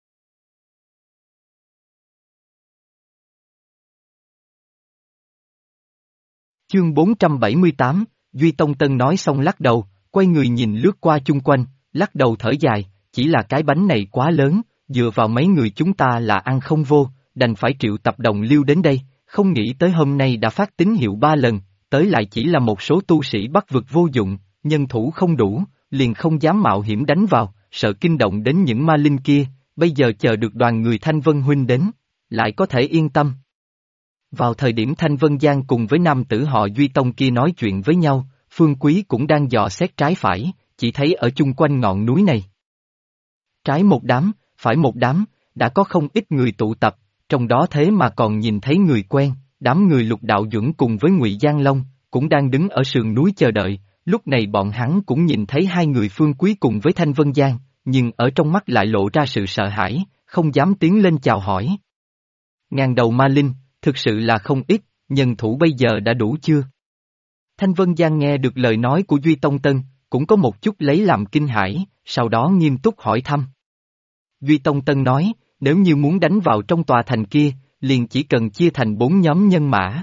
Speaker 1: Chương 478, Duy Tông Tân nói xong lắc đầu, quay người nhìn lướt qua chung quanh, lắc đầu thở dài, chỉ là cái bánh này quá lớn, dựa vào mấy người chúng ta là ăn không vô, đành phải triệu tập đồng liêu đến đây, không nghĩ tới hôm nay đã phát tín hiệu 3 lần, tới lại chỉ là một số tu sĩ bắc vực vô dụng, nhân thủ không đủ, liền không dám mạo hiểm đánh vào, sợ kinh động đến những ma linh kia, bây giờ chờ được đoàn người Thanh Vân Huynh đến, lại có thể yên tâm. Vào thời điểm Thanh Vân Giang cùng với nam tử họ Duy Tông kia nói chuyện với nhau, Phương Quý cũng đang dò xét trái phải, chỉ thấy ở chung quanh ngọn núi này. Trái một đám, phải một đám, đã có không ít người tụ tập, trong đó thế mà còn nhìn thấy người quen, đám người Lục Đạo Duẩn cùng với Ngụy Giang Long, cũng đang đứng ở sườn núi chờ đợi, lúc này bọn hắn cũng nhìn thấy hai người Phương Quý cùng với Thanh Vân Giang, nhưng ở trong mắt lại lộ ra sự sợ hãi, không dám tiến lên chào hỏi. Ngàn đầu ma linh, thực sự là không ít, nhân thủ bây giờ đã đủ chưa? Thanh Vân Giang nghe được lời nói của Duy Tông Tân, cũng có một chút lấy làm kinh hãi, sau đó nghiêm túc hỏi thăm. Duy Tông Tân nói, nếu như muốn đánh vào trong tòa thành kia, liền chỉ cần chia thành 4 nhóm nhân mã.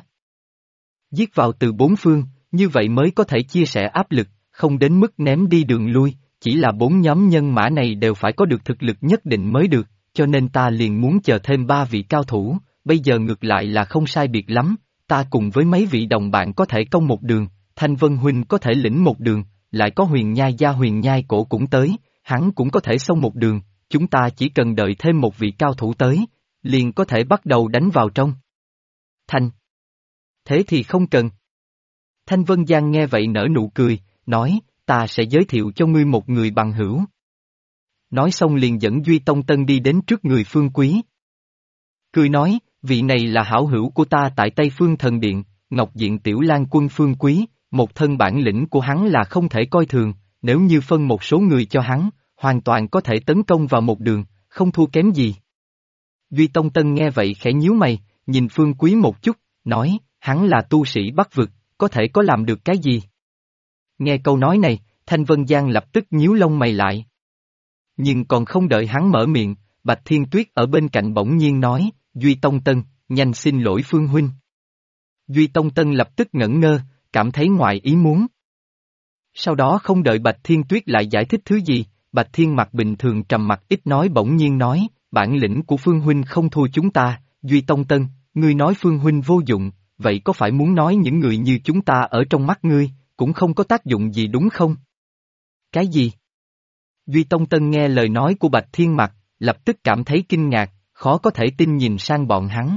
Speaker 1: Giết vào từ 4 phương, như vậy mới có thể chia sẻ áp lực, không đến mức ném đi đường lui, chỉ là 4 nhóm nhân mã này đều phải có được thực lực nhất định mới được, cho nên ta liền muốn chờ thêm 3 vị cao thủ, bây giờ ngược lại là không sai biệt lắm, ta cùng với mấy vị đồng bạn có thể công một đường, Thanh Vân Huynh có thể lĩnh một đường, lại có Huyền Nhai gia Huyền Nhai cổ cũng tới, hắn cũng có thể xông một đường, chúng ta chỉ cần đợi thêm một vị cao thủ tới, liền có thể bắt đầu đánh vào trong. Thanh. Thế thì không cần. Thanh Vân Giang nghe vậy nở nụ cười, nói, ta sẽ giới thiệu cho ngươi một người bằng hữu. Nói xong liền dẫn Duy Tông Tân đi đến trước người Phương Quý. Cười nói, vị này là hảo hữu của ta tại Tây Phương Thần Điện, Ngọc Diện Tiểu Lang Quân Phương Quý, một thân bản lĩnh của hắn là không thể coi thường, nếu như phân một số người cho hắn, hoàn toàn có thể tấn công vào một đường, không thua kém gì. Duy Tông Tân nghe vậy khẽ nhíu mày, nhìn Phương Quý một chút, nói, hắn là tu sĩ Bắc vực, có thể có làm được cái gì? Nghe câu nói này, Thanh Vân Giang lập tức nhíu lông mày lại. Nhưng còn không đợi hắn mở miệng, Bạch Thiên Tuyết ở bên cạnh bỗng nhiên nói, Duy Tông Tân, nhanh xin lỗi Phương Huynh. Duy Tông Tân lập tức ngẩn ngơ, cảm thấy ngoài ý muốn. Sau đó không đợi Bạch Thiên Tuyết lại giải thích thứ gì, Bạch Thiên mặt bình thường trầm mặt ít nói bỗng nhiên nói, bản lĩnh của Phương Huynh không thua chúng ta, Duy Tông Tân, ngươi nói Phương Huynh vô dụng, vậy có phải muốn nói những người như chúng ta ở trong mắt ngươi, cũng không có tác dụng gì đúng không? Cái gì? Duy Tông Tân nghe lời nói của Bạch Thiên Mặc, lập tức cảm thấy kinh ngạc, khó có thể tin nhìn sang bọn hắn.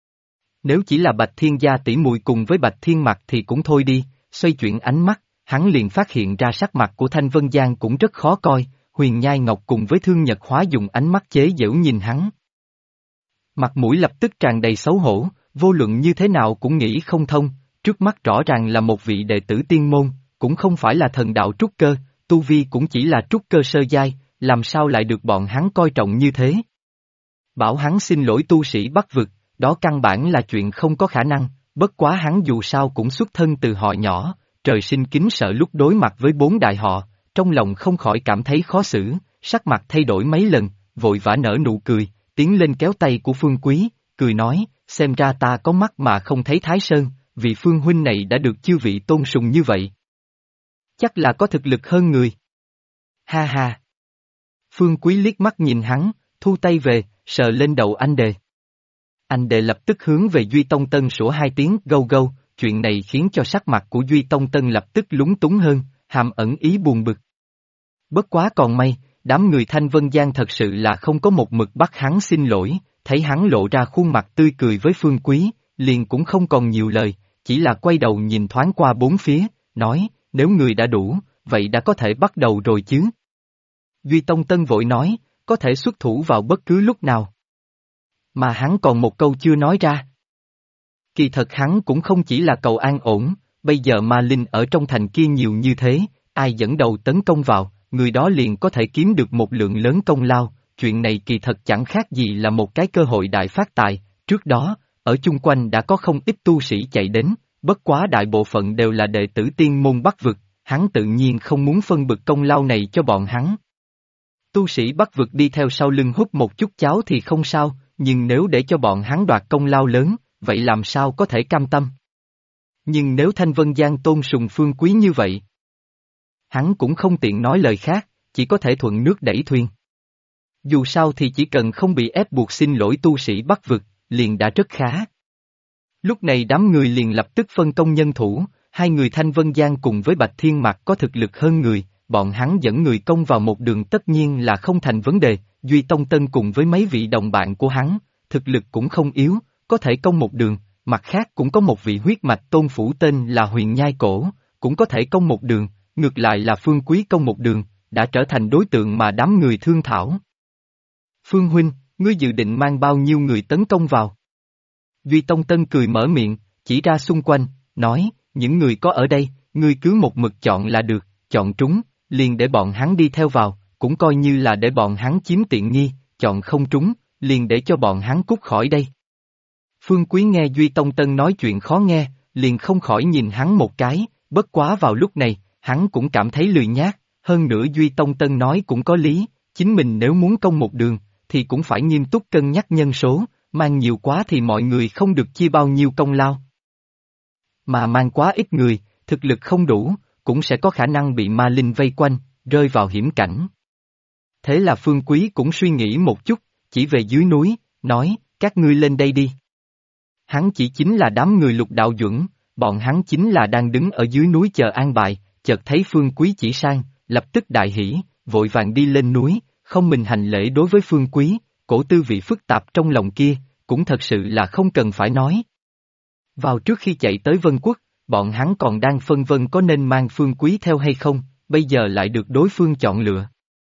Speaker 1: Nếu chỉ là Bạch Thiên gia tỷ muội cùng với Bạch Thiên Mặc thì cũng thôi đi, xoay chuyển ánh mắt, hắn liền phát hiện ra sắc mặt của Thanh Vân Giang cũng rất khó coi, Huyền Nhai Ngọc cùng với Thương Nhật Hóa dùng ánh mắt chế giễu nhìn hắn. Mặt mũi lập tức tràn đầy xấu hổ, vô luận như thế nào cũng nghĩ không thông, trước mắt rõ ràng là một vị đệ tử tiên môn, cũng không phải là thần đạo trúc cơ, tu vi cũng chỉ là trúc cơ sơ giai, làm sao lại được bọn hắn coi trọng như thế? Bảo hắn xin lỗi tu sĩ Bắc vực, đó căn bản là chuyện không có khả năng, bất quá hắn dù sao cũng xuất thân từ họ nhỏ, trời sinh kính sợ lúc đối mặt với 4 đại họ, trong lòng không khỏi cảm thấy khó xử, sắc mặt thay đổi mấy lần, vội vã nở nụ cười, tiến lên kéo tay của Phương Quý, cười nói, xem ra ta có mắt mà không thấy Thái Sơn, vị Phương huynh này đã được chư vị tôn sùng như vậy. Chắc là có thực lực hơn người. Ha ha. Phương Quý liếc mắt nhìn hắn, thu tay về, sờ lên đầu anh đề. Anh đề lập tức hướng về Duy Tông Tân sủa 2 tiếng gâu gâu, chuyện này khiến cho sắc mặt của Duy Tông Tân lập tức lúng túng hơn, hàm ẩn ý buồn bực. Bất quá còn may, đám người Thanh Vân Giang thật sự là không có một mực bắt hắn xin lỗi, thấy hắn lộ ra khuôn mặt tươi cười với Phương Quý, liền cũng không còn nhiều lời, chỉ là quay đầu nhìn thoáng qua 4 phía, nói, nếu người đã đủ, vậy đã có thể bắt đầu rồi chứ. Duy Tông Tân vội nói, có thể xuất thủ vào bất cứ lúc nào. Mà hắn còn một câu chưa nói ra. Kỳ thật hắn cũng không chỉ là cầu an ổn, bây giờ ma linh ở trong thành kia nhiều như thế, ai dẫn đầu tấn công vào, người đó liền có thể kiếm được một lượng lớn công lao, chuyện này kỳ thật chẳng khác gì là một cái cơ hội đại phát tài, trước đó, ở chung quanh đã có không ít tu sĩ chạy đến, bất quá đại bộ phận đều là đệ tử tiên môn Bắc vực, hắn tự nhiên không muốn phân bực công lao này cho bọn hắn. Tu sĩ Bắc vực đi theo sau lưng hút một chút cháo thì không sao, nhưng nếu để cho bọn hắn đoạt công lao lớn, vậy làm sao có thể cam tâm? Nhưng nếu Thanh Vân Giang tôn sùng Phương Quý như vậy, hắn cũng không tiện nói lời khác, chỉ có thể thuận nước đẩy thuyền. Dù sao thì chỉ cần không bị ép buộc xin lỗi tu sĩ Bắc vực, liền đã rất khá. Lúc này đám người liền lập tức phân công nhân thủ, hai người Thanh Vân Giang cùng với Bạch Thiên Mặc có thực lực hơn người, bọn hắn dẫn người công vào một đường tất nhiên là không thành vấn đề, Duy Tông Tân cùng với mấy vị đồng bạn của hắn, thực lực cũng không yếu, có thể công một đường, mặt khác cũng có một vị huyết mạch tôn phủ tên là Huyền Nhai Cổ, cũng có thể công một đường, ngược lại là Phương Quý công một đường, đã trở thành đối tượng mà đám người thương thảo. Phương huynh, ngươi dự định mang bao nhiêu người tấn công vào? Duy Tông Tân cười mở miệng, chỉ ra xung quanh, nói, những người có ở đây, ngươi cứ một mực chọn là được, chọn trúng, liền để bọn hắn đi theo vào, cũng coi như là để bọn hắn chiếm tiện nghi, chọn không trúng, liền để cho bọn hắn cút khỏi đây. Phương Quý nghe Duy Tông Tân nói chuyện khó nghe, liền không khỏi nhìn hắn một cái, bất quá vào lúc này, hắn cũng cảm thấy lười nhác, hơn nữa Duy Tông Tân nói cũng có lý, chính mình nếu muốn công một đường, thì cũng phải nghiêm túc cân nhắc nhân số, mang nhiều quá thì mọi người không được chia bao nhiêu công lao. Mà mang quá ít người, thực lực không đủ, cũng sẽ có khả năng bị ma linh vây quanh, rơi vào hiểm cảnh. Thế là Phương Quý cũng suy nghĩ một chút, chỉ về dưới núi, nói, các ngươi lên đây đi. Hắn chỉ chính là đám người Lục Đạo Duẩn, bọn hắn chính là đang đứng ở dưới núi chờ an bài, chợt thấy Phương Quý chỉ sang, lập tức đại hỉ, vội vàng đi lên núi, không mình hành lễ đối với Phương Quý, cổ tư vị phức tạp trong lòng kia, cũng thật sự là không cần phải nói. Vào trước khi chạy tới Vân Quốc, bọn hắn còn đang phân vân có nên mang Phương Quý theo hay không, bây giờ lại được đối phương chọn lựa.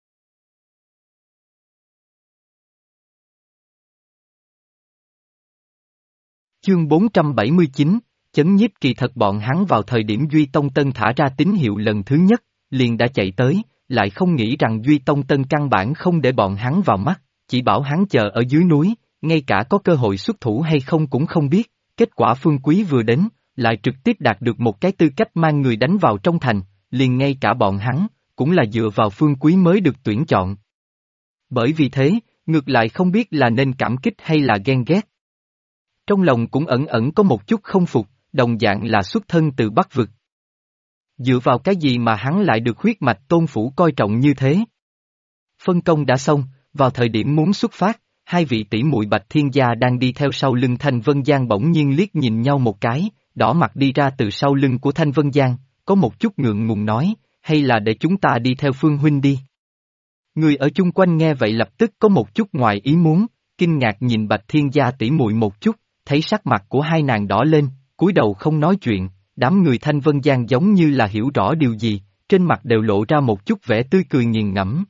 Speaker 1: Chương 479, chấn nhiếp kỳ thật bọn hắn vào thời điểm Duy Tông Tân thả ra tín hiệu lần thứ nhất, liền đã chạy tới, lại không nghĩ rằng Duy Tông Tân căn bản không để bọn hắn vào mắt, chỉ bảo hắn chờ ở dưới núi, ngay cả có cơ hội xuất thủ hay không cũng không biết, kết quả Phương Quý vừa đến, lại trực tiếp đạt được một cái tư cách mang người đánh vào trong thành, liền ngay cả bọn hắn, cũng là dựa vào Phương Quý mới được tuyển chọn. Bởi vì thế, ngược lại không biết là nên cảm kích hay là ghen ghét. Trong lòng cũng ẩn ẩn có một chút không phục, đồng dạng là xuất thân từ Bắc vực. Dựa vào cái gì mà hắn lại được huyết mạch tôn phủ coi trọng như thế? Phân công đã xong, vào thời điểm muốn xuất phát, hai vị tỷ muội Bạch Thiên Gia đang đi theo sau lưng Thanh Vân Giang bỗng nhiên liếc nhìn nhau một cái, đỏ mặt đi ra từ sau lưng của Thanh Vân Giang, có một chút ngượng ngùng nói, hay là để chúng ta đi theo Phương huynh đi. Người ở chung quanh nghe vậy lập tức có một chút ngoài ý muốn, kinh ngạc nhìn Bạch Thiên Gia tỷ muội một chút, thấy sắc mặt của hai nàng đỏ lên, cúi đầu không nói chuyện, đám người Thanh Vân Giang giống như là hiểu rõ điều gì, trên mặt đều lộ ra một chút vẻ tươi cười nghiền ngẫm.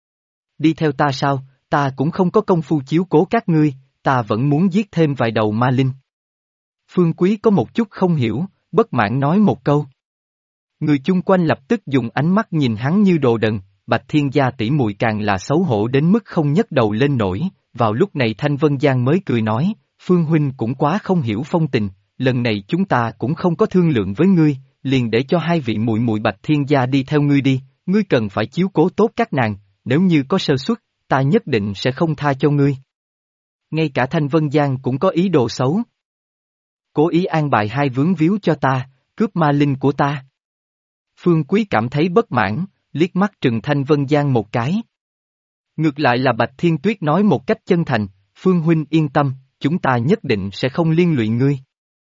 Speaker 1: Đi theo ta sao, ta cũng không có công phu chiếu cố các ngươi, ta vẫn muốn giết thêm vài đầu ma linh. Phương Quý có một chút không hiểu, bất mãn nói một câu. Người chung quanh lập tức dùng ánh mắt nhìn hắn như đồ đần, Bạch Thiên Gia tỷ muội càng là xấu hổ đến mức không nhấc đầu lên nổi, vào lúc này Thanh Vân Giang mới cười nói, Phương huynh cũng quá không hiểu phong tình, lần này chúng ta cũng không có thương lượng với ngươi, liền để cho hai vị muội muội Bạch Thiên Gia đi theo ngươi đi, ngươi cần phải chiếu cố tốt các nàng, nếu như có sơ suất, ta nhất định sẽ không tha cho ngươi. Ngay cả Thanh Vân Giang cũng có ý đồ xấu. Cố ý an bài hai vướng víu cho ta, cướp ma linh của ta. Phương Quý cảm thấy bất mãn, liếc mắt trừng Thanh Vân Giang một cái. Ngược lại là Bạch Thiên Tuyết nói một cách chân thành, Phương huynh yên tâm, chúng ta nhất định sẽ không liên lụy ngươi.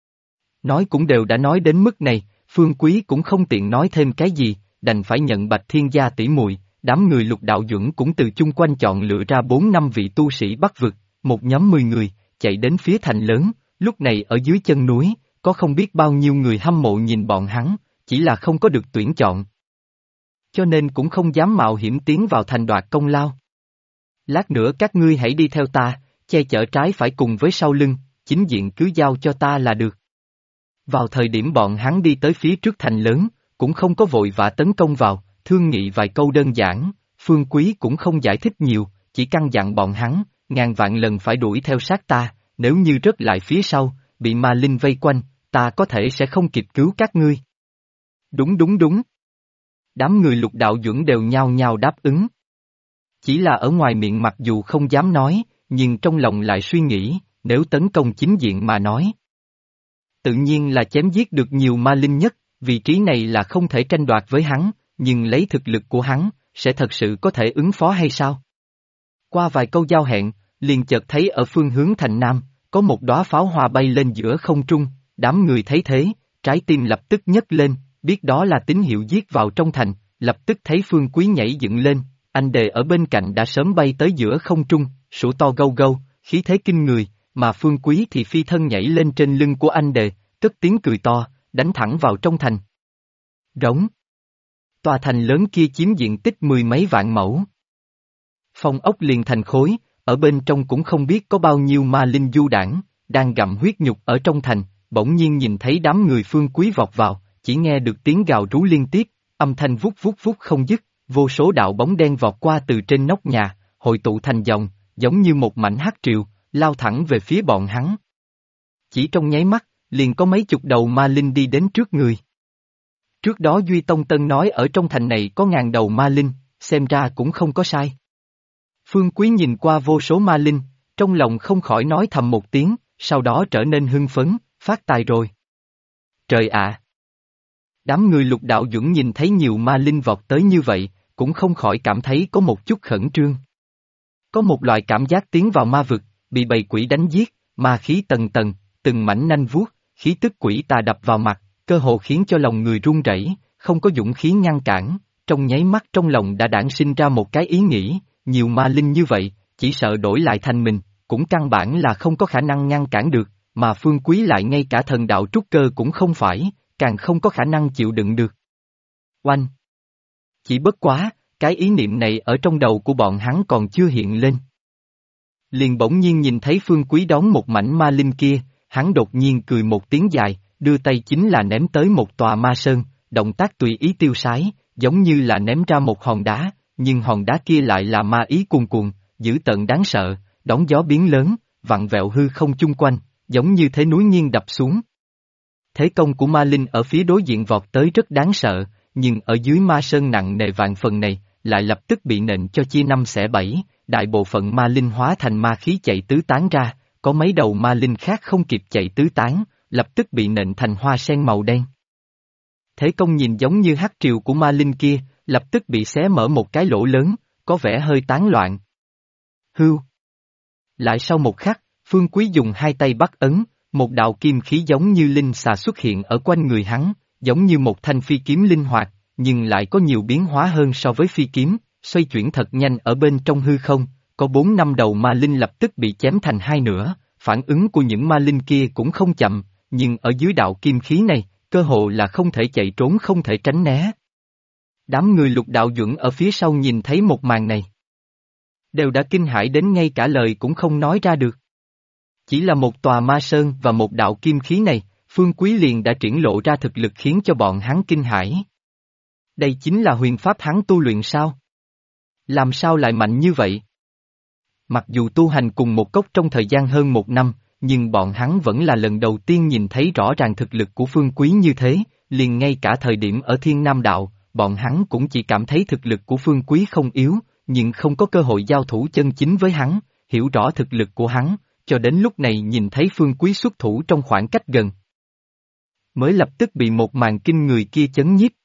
Speaker 1: Nói cũng đều đã nói đến mức này, Phương Quý cũng không tiện nói thêm cái gì, đành phải nhận Bạch Thiên Gia tỷ muội. Đám người Lục Đạo Duẩn cũng từ chung quanh chọn lựa ra 4-5 vị tu sĩ Bắc vực, một nhóm 10 người, chạy đến phía thành lớn, lúc này ở dưới chân núi, có không biết bao nhiêu người hâm mộ nhìn bọn hắn, chỉ là không có được tuyển chọn. Cho nên cũng không dám mạo hiểm tiến vào thành đoạt công lao. Lát nữa các ngươi hãy đi theo ta, che chở trái phải cùng với sau lưng, chính diện cứ giao cho ta là được. Vào thời điểm bọn hắn đi tới phía trước thành lớn, cũng không có vội vã tấn công vào. Thương nghị vài câu đơn giản, Phương Quý cũng không giải thích nhiều, chỉ căn dặn bọn hắn, ngàn vạn lần phải đuổi theo sát ta, nếu như rớt lại phía sau, bị ma linh vây quanh, ta có thể sẽ không kịp cứu các ngươi. Đúng đúng đúng. Đám người Lục Đạo Duẩn đều nhao nhao đáp ứng. Chỉ là ở ngoài miệng mặc dù không dám nói, nhưng trong lòng lại suy nghĩ, nếu tấn công chính diện mà nói. Tự nhiên là chém giết được nhiều ma linh nhất, vị trí này là không thể tranh đoạt với hắn. Nhưng lấy thực lực của hắn, sẽ thật sự có thể ứng phó hay sao? Qua vài câu giao hẹn, liền chợt thấy ở phương hướng thành nam, có một đóa pháo hoa bay lên giữa không trung, đám người thấy thế, trái tim lập tức nhấc lên, biết đó là tín hiệu giết vào trong thành, lập tức thấy Phương Quý nhảy dựng lên, anh đề ở bên cạnh đã sớm bay tới giữa không trung, sủa to gâu gâu, khí thế kinh người, mà Phương Quý thì phi thân nhảy lên trên lưng của anh đề, cất tiếng cười to, đánh thẳng vào trong thành. Rống. Tòa thành lớn kia chiếm diện tích mười mấy vạn mẫu. Phong ốc liền thành khối, ở bên trong cũng không biết có bao nhiêu ma linh du đảng, đang gặm huyết nhục ở trong thành, bỗng nhiên nhìn thấy đám người Phương Quý vọt vào, chỉ nghe được tiếng gào rú liên tiếp, âm thanh vút vút vút không dứt, vô số đạo bóng đen vọt qua từ trên nóc nhà, hội tụ thành dòng, giống như một mảnh hắc triều, lao thẳng về phía bọn hắn. Chỉ trong nháy mắt, liền có mấy chục đầu ma linh đi đến trước người. Trước đó Duy Tông Tân nói ở trong thành này có ngàn đầu ma linh, xem ra cũng không có sai. Phương Quý nhìn qua vô số ma linh, trong lòng không khỏi nói thầm một tiếng, sau đó trở nên hưng phấn, phát tài rồi. Trời ạ! Đám người Lục Đạo Duẩn nhìn thấy nhiều ma linh vọt tới như vậy, cũng không khỏi cảm thấy có một chút khẩn trương. Có một loại cảm giác tiến vào ma vực, bị bầy quỷ đánh giết, ma khí tầng tầng, từng mảnh nanh vuốt, khí tức quỷ tà đập vào mặt, cơ hồ khiến cho lòng người run rẩy, không có dũng khí ngăn cản, trong nháy mắt trong lòng đã đản sinh ra một cái ý nghĩ, nhiều ma linh như vậy, chỉ sợ đổi lại thành mình, cũng căn bản là không có khả năng ngăn cản được, mà Phương Quý lại ngay cả thần đạo trúc cơ cũng không phải, càng không có khả năng chịu đựng được. Oanh! Chỉ bất quá, cái ý niệm này ở trong đầu của bọn hắn còn chưa hiện lên. Liền bỗng nhiên nhìn thấy Phương Quý đón một mảnh ma linh kia, hắn đột nhiên cười một tiếng dài, đưa tay chính là ném tới một tòa ma sơn, động tác tùy ý tiêu sái, giống như là ném ra một hòn đá, nhưng hòn đá kia lại là ma ý cuồn cuộn, dữ tợn đáng sợ, đón gió biến lớn, vặn vẹo hư không chung quanh, giống như thế núi nghiêng đập xuống. Thế công của ma linh ở phía đối diện vọt tới rất đáng sợ, nhưng ở dưới ma sơn nặng nề vạn phần này, lại lập tức bị nện cho chia năm xẻ bảy, đại bộ phận ma linh hóa thành ma khí chạy tứ tán ra, có mấy đầu ma linh khác không kịp chạy tứ tán, lập tức bị nện thành hoa sen màu đen. Thế công nhìn giống như hắc triều của ma linh kia, lập tức bị xé mở một cái lỗ lớn, có vẻ hơi tán loạn. Hưu. Lại sau một khắc, Phương Quý dùng hai tay bắt ấn, một đạo kim khí giống như linh xà xuất hiện ở quanh người hắn, giống như một thanh phi kiếm linh hoạt, nhưng lại có nhiều biến hóa hơn so với phi kiếm, xoay chuyển thật nhanh ở bên trong hư không, có 4-5 đầu ma linh lập tức bị chém thành hai nửa, phản ứng của những ma linh kia cũng không chậm, nhưng ở dưới đạo kim khí này, cơ hồ là không thể chạy trốn không thể tránh né. Đám người Lục Đạo Duẩn ở phía sau nhìn thấy một màn này, đều đã kinh hãi đến ngay cả lời cũng không nói ra được. Chỉ là một tòa ma sơn và một đạo kim khí này, Phương Quý liền đã triển lộ ra thực lực khiến cho bọn hắn kinh hãi. Đây chính là huyền pháp hắn tu luyện sao? Làm sao lại mạnh như vậy? Mặc dù tu hành cùng một cốc trong thời gian hơn 1 năm, nhưng bọn hắn vẫn là lần đầu tiên nhìn thấy rõ ràng thực lực của Phương Quý như thế, liền ngay cả thời điểm ở Thiên Nam Đạo, bọn hắn cũng chỉ cảm thấy thực lực của Phương Quý không yếu, nhưng không có cơ hội giao thủ chân chính với hắn, hiểu rõ thực lực của hắn, cho đến lúc này nhìn thấy Phương Quý xuất thủ trong khoảng cách gần. Mới lập tức bị một màn kinh người kia chấn nhiếp.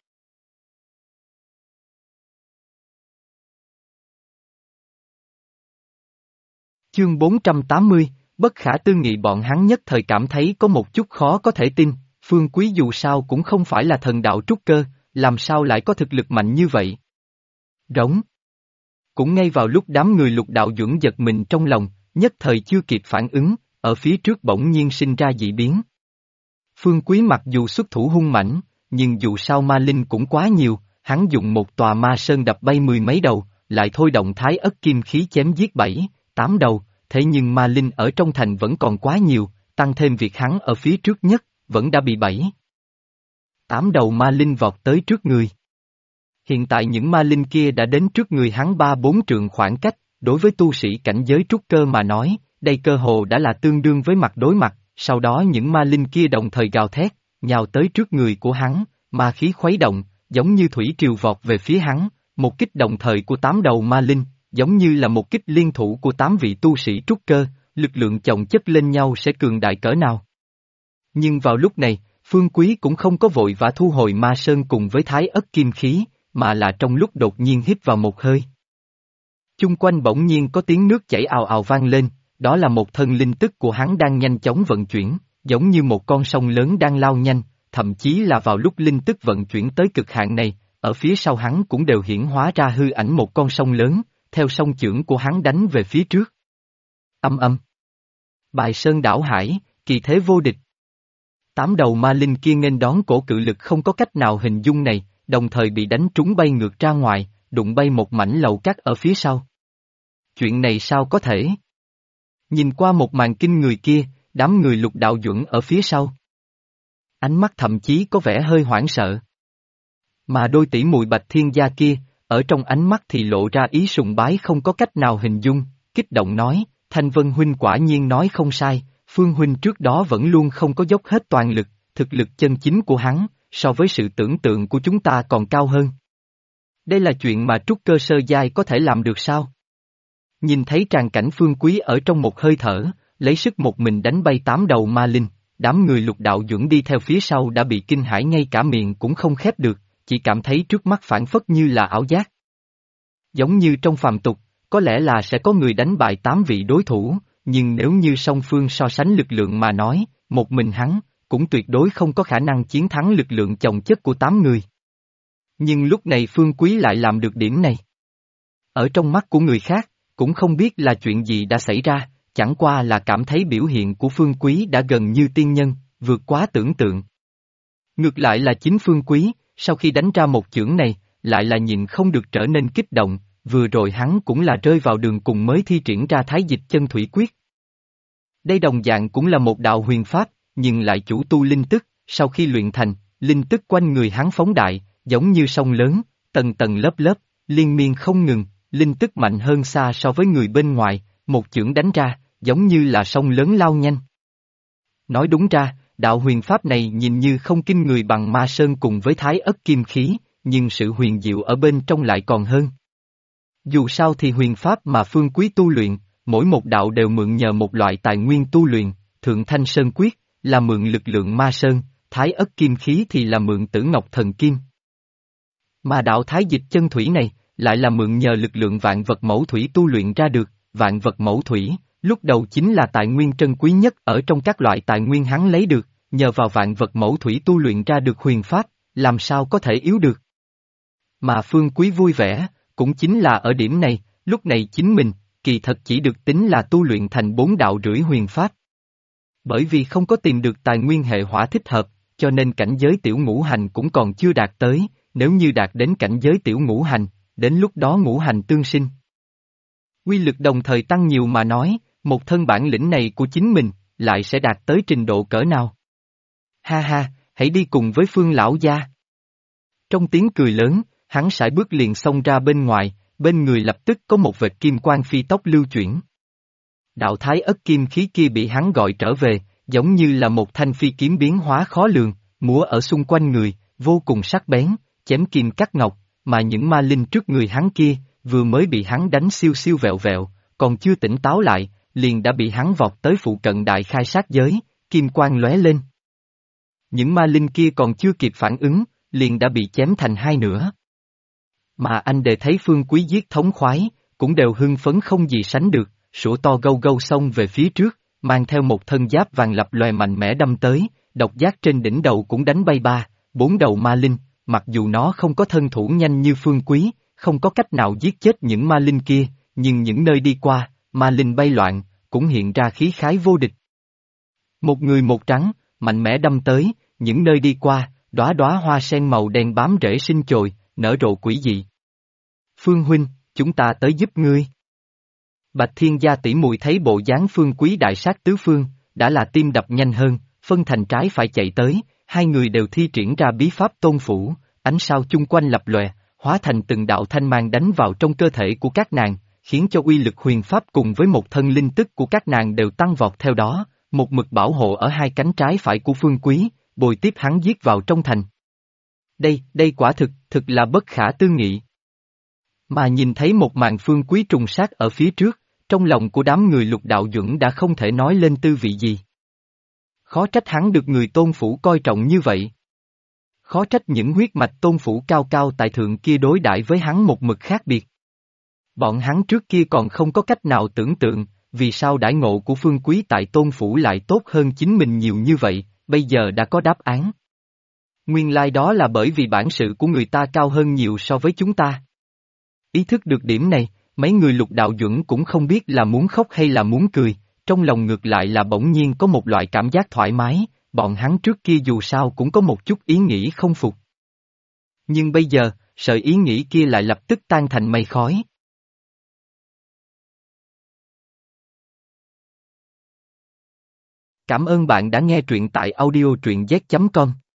Speaker 1: Chương 480, bất khả tư nghị bọn hắn nhất thời cảm thấy có một chút khó có thể tin, Phương Quý dù sao cũng không phải là thần đạo trúc cơ, làm sao lại có thực lực mạnh như vậy? Rống. Cũng ngay vào lúc đám người Lục Đạo Duẩn giật mình trong lòng, nhất thời chưa kịp phản ứng, ở phía trước bỗng nhiên sinh ra dị biến. Phương Quý mặc dù xuất thủ hung mãnh, nhưng dù sao ma linh cũng quá nhiều, hắn dùng một tòa ma sơn đập bay 10 mấy đầu, lại thôi động thái ất kim khí chém giết 7-8 đầu, thế nhưng ma linh ở trong thành vẫn còn quá nhiều, tăng thêm việc hắn ở phía trước nhất, vẫn đã bị 7-8 đầu ma linh vọt tới trước người. Hiện tại những ma linh kia đã đến trước người hắn 3-4 trượng khoảng cách, đối với tu sĩ cảnh giới trúc cơ mà nói, đây cơ hồ đã là tương đương với mặt đối mặt, sau đó những ma linh kia đồng thời gào thét, nhào tới trước người của hắn, ma khí khuấy động, giống như thủy triều vọt về phía hắn, một kích đồng thời của 8 đầu ma linh, giống như là một kích liên thủ của 8 vị tu sĩ trúc cơ, lực lượng chồng chất lên nhau sẽ cường đại cỡ nào. Nhưng vào lúc này, Phương Quý cũng không có vội vã thu hồi ma sơn cùng với thái ất kim khí, mà là trong lúc đột nhiên hít vào một hơi. Chung quanh bỗng nhiên có tiếng nước chảy ào ào vang lên, đó là một thân linh tức của hắn đang nhanh chóng vận chuyển, giống như một con sông lớn đang lao nhanh, thậm chí là vào lúc linh tức vận chuyển tới cực hạn này, ở phía sau hắn cũng đều hiển hóa ra hư ảnh một con sông lớn, theo sông chưởng của hắn đánh về phía trước. Âm âm. Bài sơn đảo hải, kỳ thế vô địch. Tám đầu ma linh kia nghênh đón cổ cự lực không có cách nào hình dung này, đồng thời bị đánh trúng bay ngược ra ngoài, đụng bay một mảnh lầu cát ở phía sau. Chuyện này sao có thể? Nhìn qua một màn kinh người kia, đám người Lục Đạo Duẩn ở phía sau. Ánh mắt thậm chí có vẻ hơi hoảng sợ. Mà đôi tỷ muội Bạch Thiên Gia kia, ở trong ánh mắt thì lộ ra ý sùng bái không có cách nào hình dung, kích động nói, Thanh Vân Huynh quả nhiên nói không sai, Phương Huynh trước đó vẫn luôn không có dốc hết toàn lực, thực lực chân chính của hắn, so với sự tưởng tượng của chúng ta còn cao hơn. Đây là chuyện mà trúc cơ sơ giai có thể làm được sao? Nhìn thấy tràng cảnh Phương Quý ở trong một hơi thở, lấy sức một mình đánh bay 8 đầu ma linh, đám người Lục Đạo Duẩn đi theo phía sau đã bị kinh hãi ngay cả miệng cũng không khép được, chỉ cảm thấy trước mắt phản phất như là ảo giác. Giống như trong phàm tục, có lẽ là sẽ có người đánh bại 8 vị đối thủ, nhưng nếu như song phương so sánh lực lượng mà nói, một mình hắn, cũng tuyệt đối không có khả năng chiến thắng lực lượng chồng chất của 8 người. Nhưng lúc này Phương Quý lại làm được điểm này. Ở trong mắt của người khác, cũng không biết là chuyện gì đã xảy ra, chẳng qua là cảm thấy biểu hiện của Phương Quý đã gần như tiên nhân, vượt quá tưởng tượng. Ngược lại là chính Phương Quý, sau khi đánh ra một chưởng này, lại là nhìn không được trở nên kích động, vừa rồi hắn cũng là rơi vào đường cùng mới thi triển ra Thái Dịch Chân Thủy Quyết. Đây đồng dạng cũng là một đạo huyền pháp, nhưng lại chủ tu linh tức, sau khi luyện thành, linh tức quanh người hắn phóng đại, giống như sông lớn, tầng tầng lớp lớp, liên miên không ngừng, linh tức mạnh hơn xa so với người bên ngoài, một chưởng đánh ra, giống như là sông lớn lao nhanh. Nói đúng ra, đạo huyền pháp này nhìn như không kinh người bằng ma sơn cùng với thái ất kim khí, nhưng sự huyền diệu ở bên trong lại còn hơn. Dù sao thì huyền pháp mà Phương Quý tu luyện, mỗi một đạo đều mượn nhờ một loại tài nguyên tu luyện, Thượng Thanh Sơn Quyết, là mượn lực lượng ma sơn, thái ất kim khí thì là mượn Tử Ngọc Thần Kim. Mà đạo Thái Dịch Chân Thủy này, lại là mượn nhờ lực lượng vạn vật mẫu thủy tu luyện ra được, vạn vật mẫu thủy, lúc đầu chính là tài nguyên trân quý nhất ở trong các loại tài nguyên hắn lấy được, nhờ vào vạn vật mẫu thủy tu luyện ra được huyền pháp, làm sao có thể yếu được. Mà Phương Quý vui vẻ, cũng chính là ở điểm này, lúc này chính mình, kỳ thật chỉ được tính là tu luyện thành 4 đạo rưỡi huyền pháp. Bởi vì không có tìm được tài nguyên hệ hỏa thích hợp, cho nên cảnh giới tiểu ngũ hành cũng còn chưa đạt tới, nếu như đạt đến cảnh giới tiểu ngũ hành, đến lúc đó ngũ hành tương sinh. Quy lực đồng thời tăng nhiều mà nói, một thân bản lĩnh này của chính mình, lại sẽ đạt tới trình độ cỡ nào? Ha ha, hãy đi cùng với Phương lão gia. Trong tiếng cười lớn, hắn sải bước liền xông ra bên ngoài, bên người lập tức có một vệt kim quang phi tốc lưu chuyển. Đạo thái ất kim khí kia bị hắn gọi trở về, giống như là một thanh phi kiếm biến hóa khó lường, múa ở xung quanh người, vô cùng sắc bén, chém kim cắt ngọc, mà những ma linh trước người hắn kia, vừa mới bị hắn đánh siêu siêu vẹo vẹo, còn chưa tỉnh táo lại, liền đã bị hắn vọt tới phụ cận đại khai sát giới, kim quang lóe lên. Những ma linh kia còn chưa kịp phản ứng, liền đã bị chém thành hai nửa. Mà anh để thấy Phương Quý giết thống khoái, cũng đều hưng phấn không gì sánh được, sủa to gâu gâu xông về phía trước, mang theo một thân giáp vàng lập lòe mạnh mẽ đâm tới, độc giác trên đỉnh đầu cũng đánh bay 4 đầu ma linh, mặc dù nó không có thân thủ nhanh như Phương Quý, không có cách nào giết chết những ma linh kia, nhưng những nơi đi qua, ma linh bay loạn, cũng hiện ra khí khái vô địch. Một người một trắng, mạnh mẽ đâm tới, những nơi đi qua, đóa đóa hoa sen màu đen bám rễ sinh chồi, nở rộ quỷ dị. Phương huynh, chúng ta tới giúp ngươi. Bạch Thiên Gia tỷ muội thấy bộ dáng Phương Quý đại sát tứ phương, đã là tim đập nhanh hơn, phân thành trái phải chạy tới, hai người đều thi triển ra bí pháp tôn phủ, ánh sao chung quanh lập lòe, hóa thành từng đạo thanh mang đánh vào trong cơ thể của các nàng, khiến cho uy lực huyền pháp cùng với một thân linh tức của các nàng đều tăng vọt theo đó, một mực bảo hộ ở hai cánh trái phải của Phương Quý, bồi tiếp hắn giết vào trong thành. Đây quả thực là bất khả tư nghị. Mà nhìn thấy một màn Phương Quý trùng sát ở phía trước, trong lòng của đám người Lục Đạo Duẩn đã không thể nói lên tư vị gì. Khó trách hắn được người tôn phủ coi trọng như vậy. Khó trách những huyết mạch tôn phủ cao cao tại thượng kia đối đãi với hắn một mực khác biệt. Bọn hắn trước kia còn không có cách nào tưởng tượng, vì sao đãi ngộ của Phương Quý tại Tôn Phủ lại tốt hơn chính mình nhiều như vậy, bây giờ đã có đáp án. Nguyên lai đó là bởi vì bản sự của người ta cao hơn nhiều so với chúng ta. Ý thức được điểm này, mấy người Lục Đạo Duẩn cũng không biết là muốn khóc hay là muốn cười, trong lòng ngược lại là bỗng nhiên có một loại cảm giác thoải mái, bọn hắn trước kia dù sao cũng có một chút ý nghĩ không phục. Nhưng bây giờ, sợi ý nghĩ kia lại lập tức tan thành mây khói. Cảm ơn bạn đã nghe truyện tại audio truyện z.com.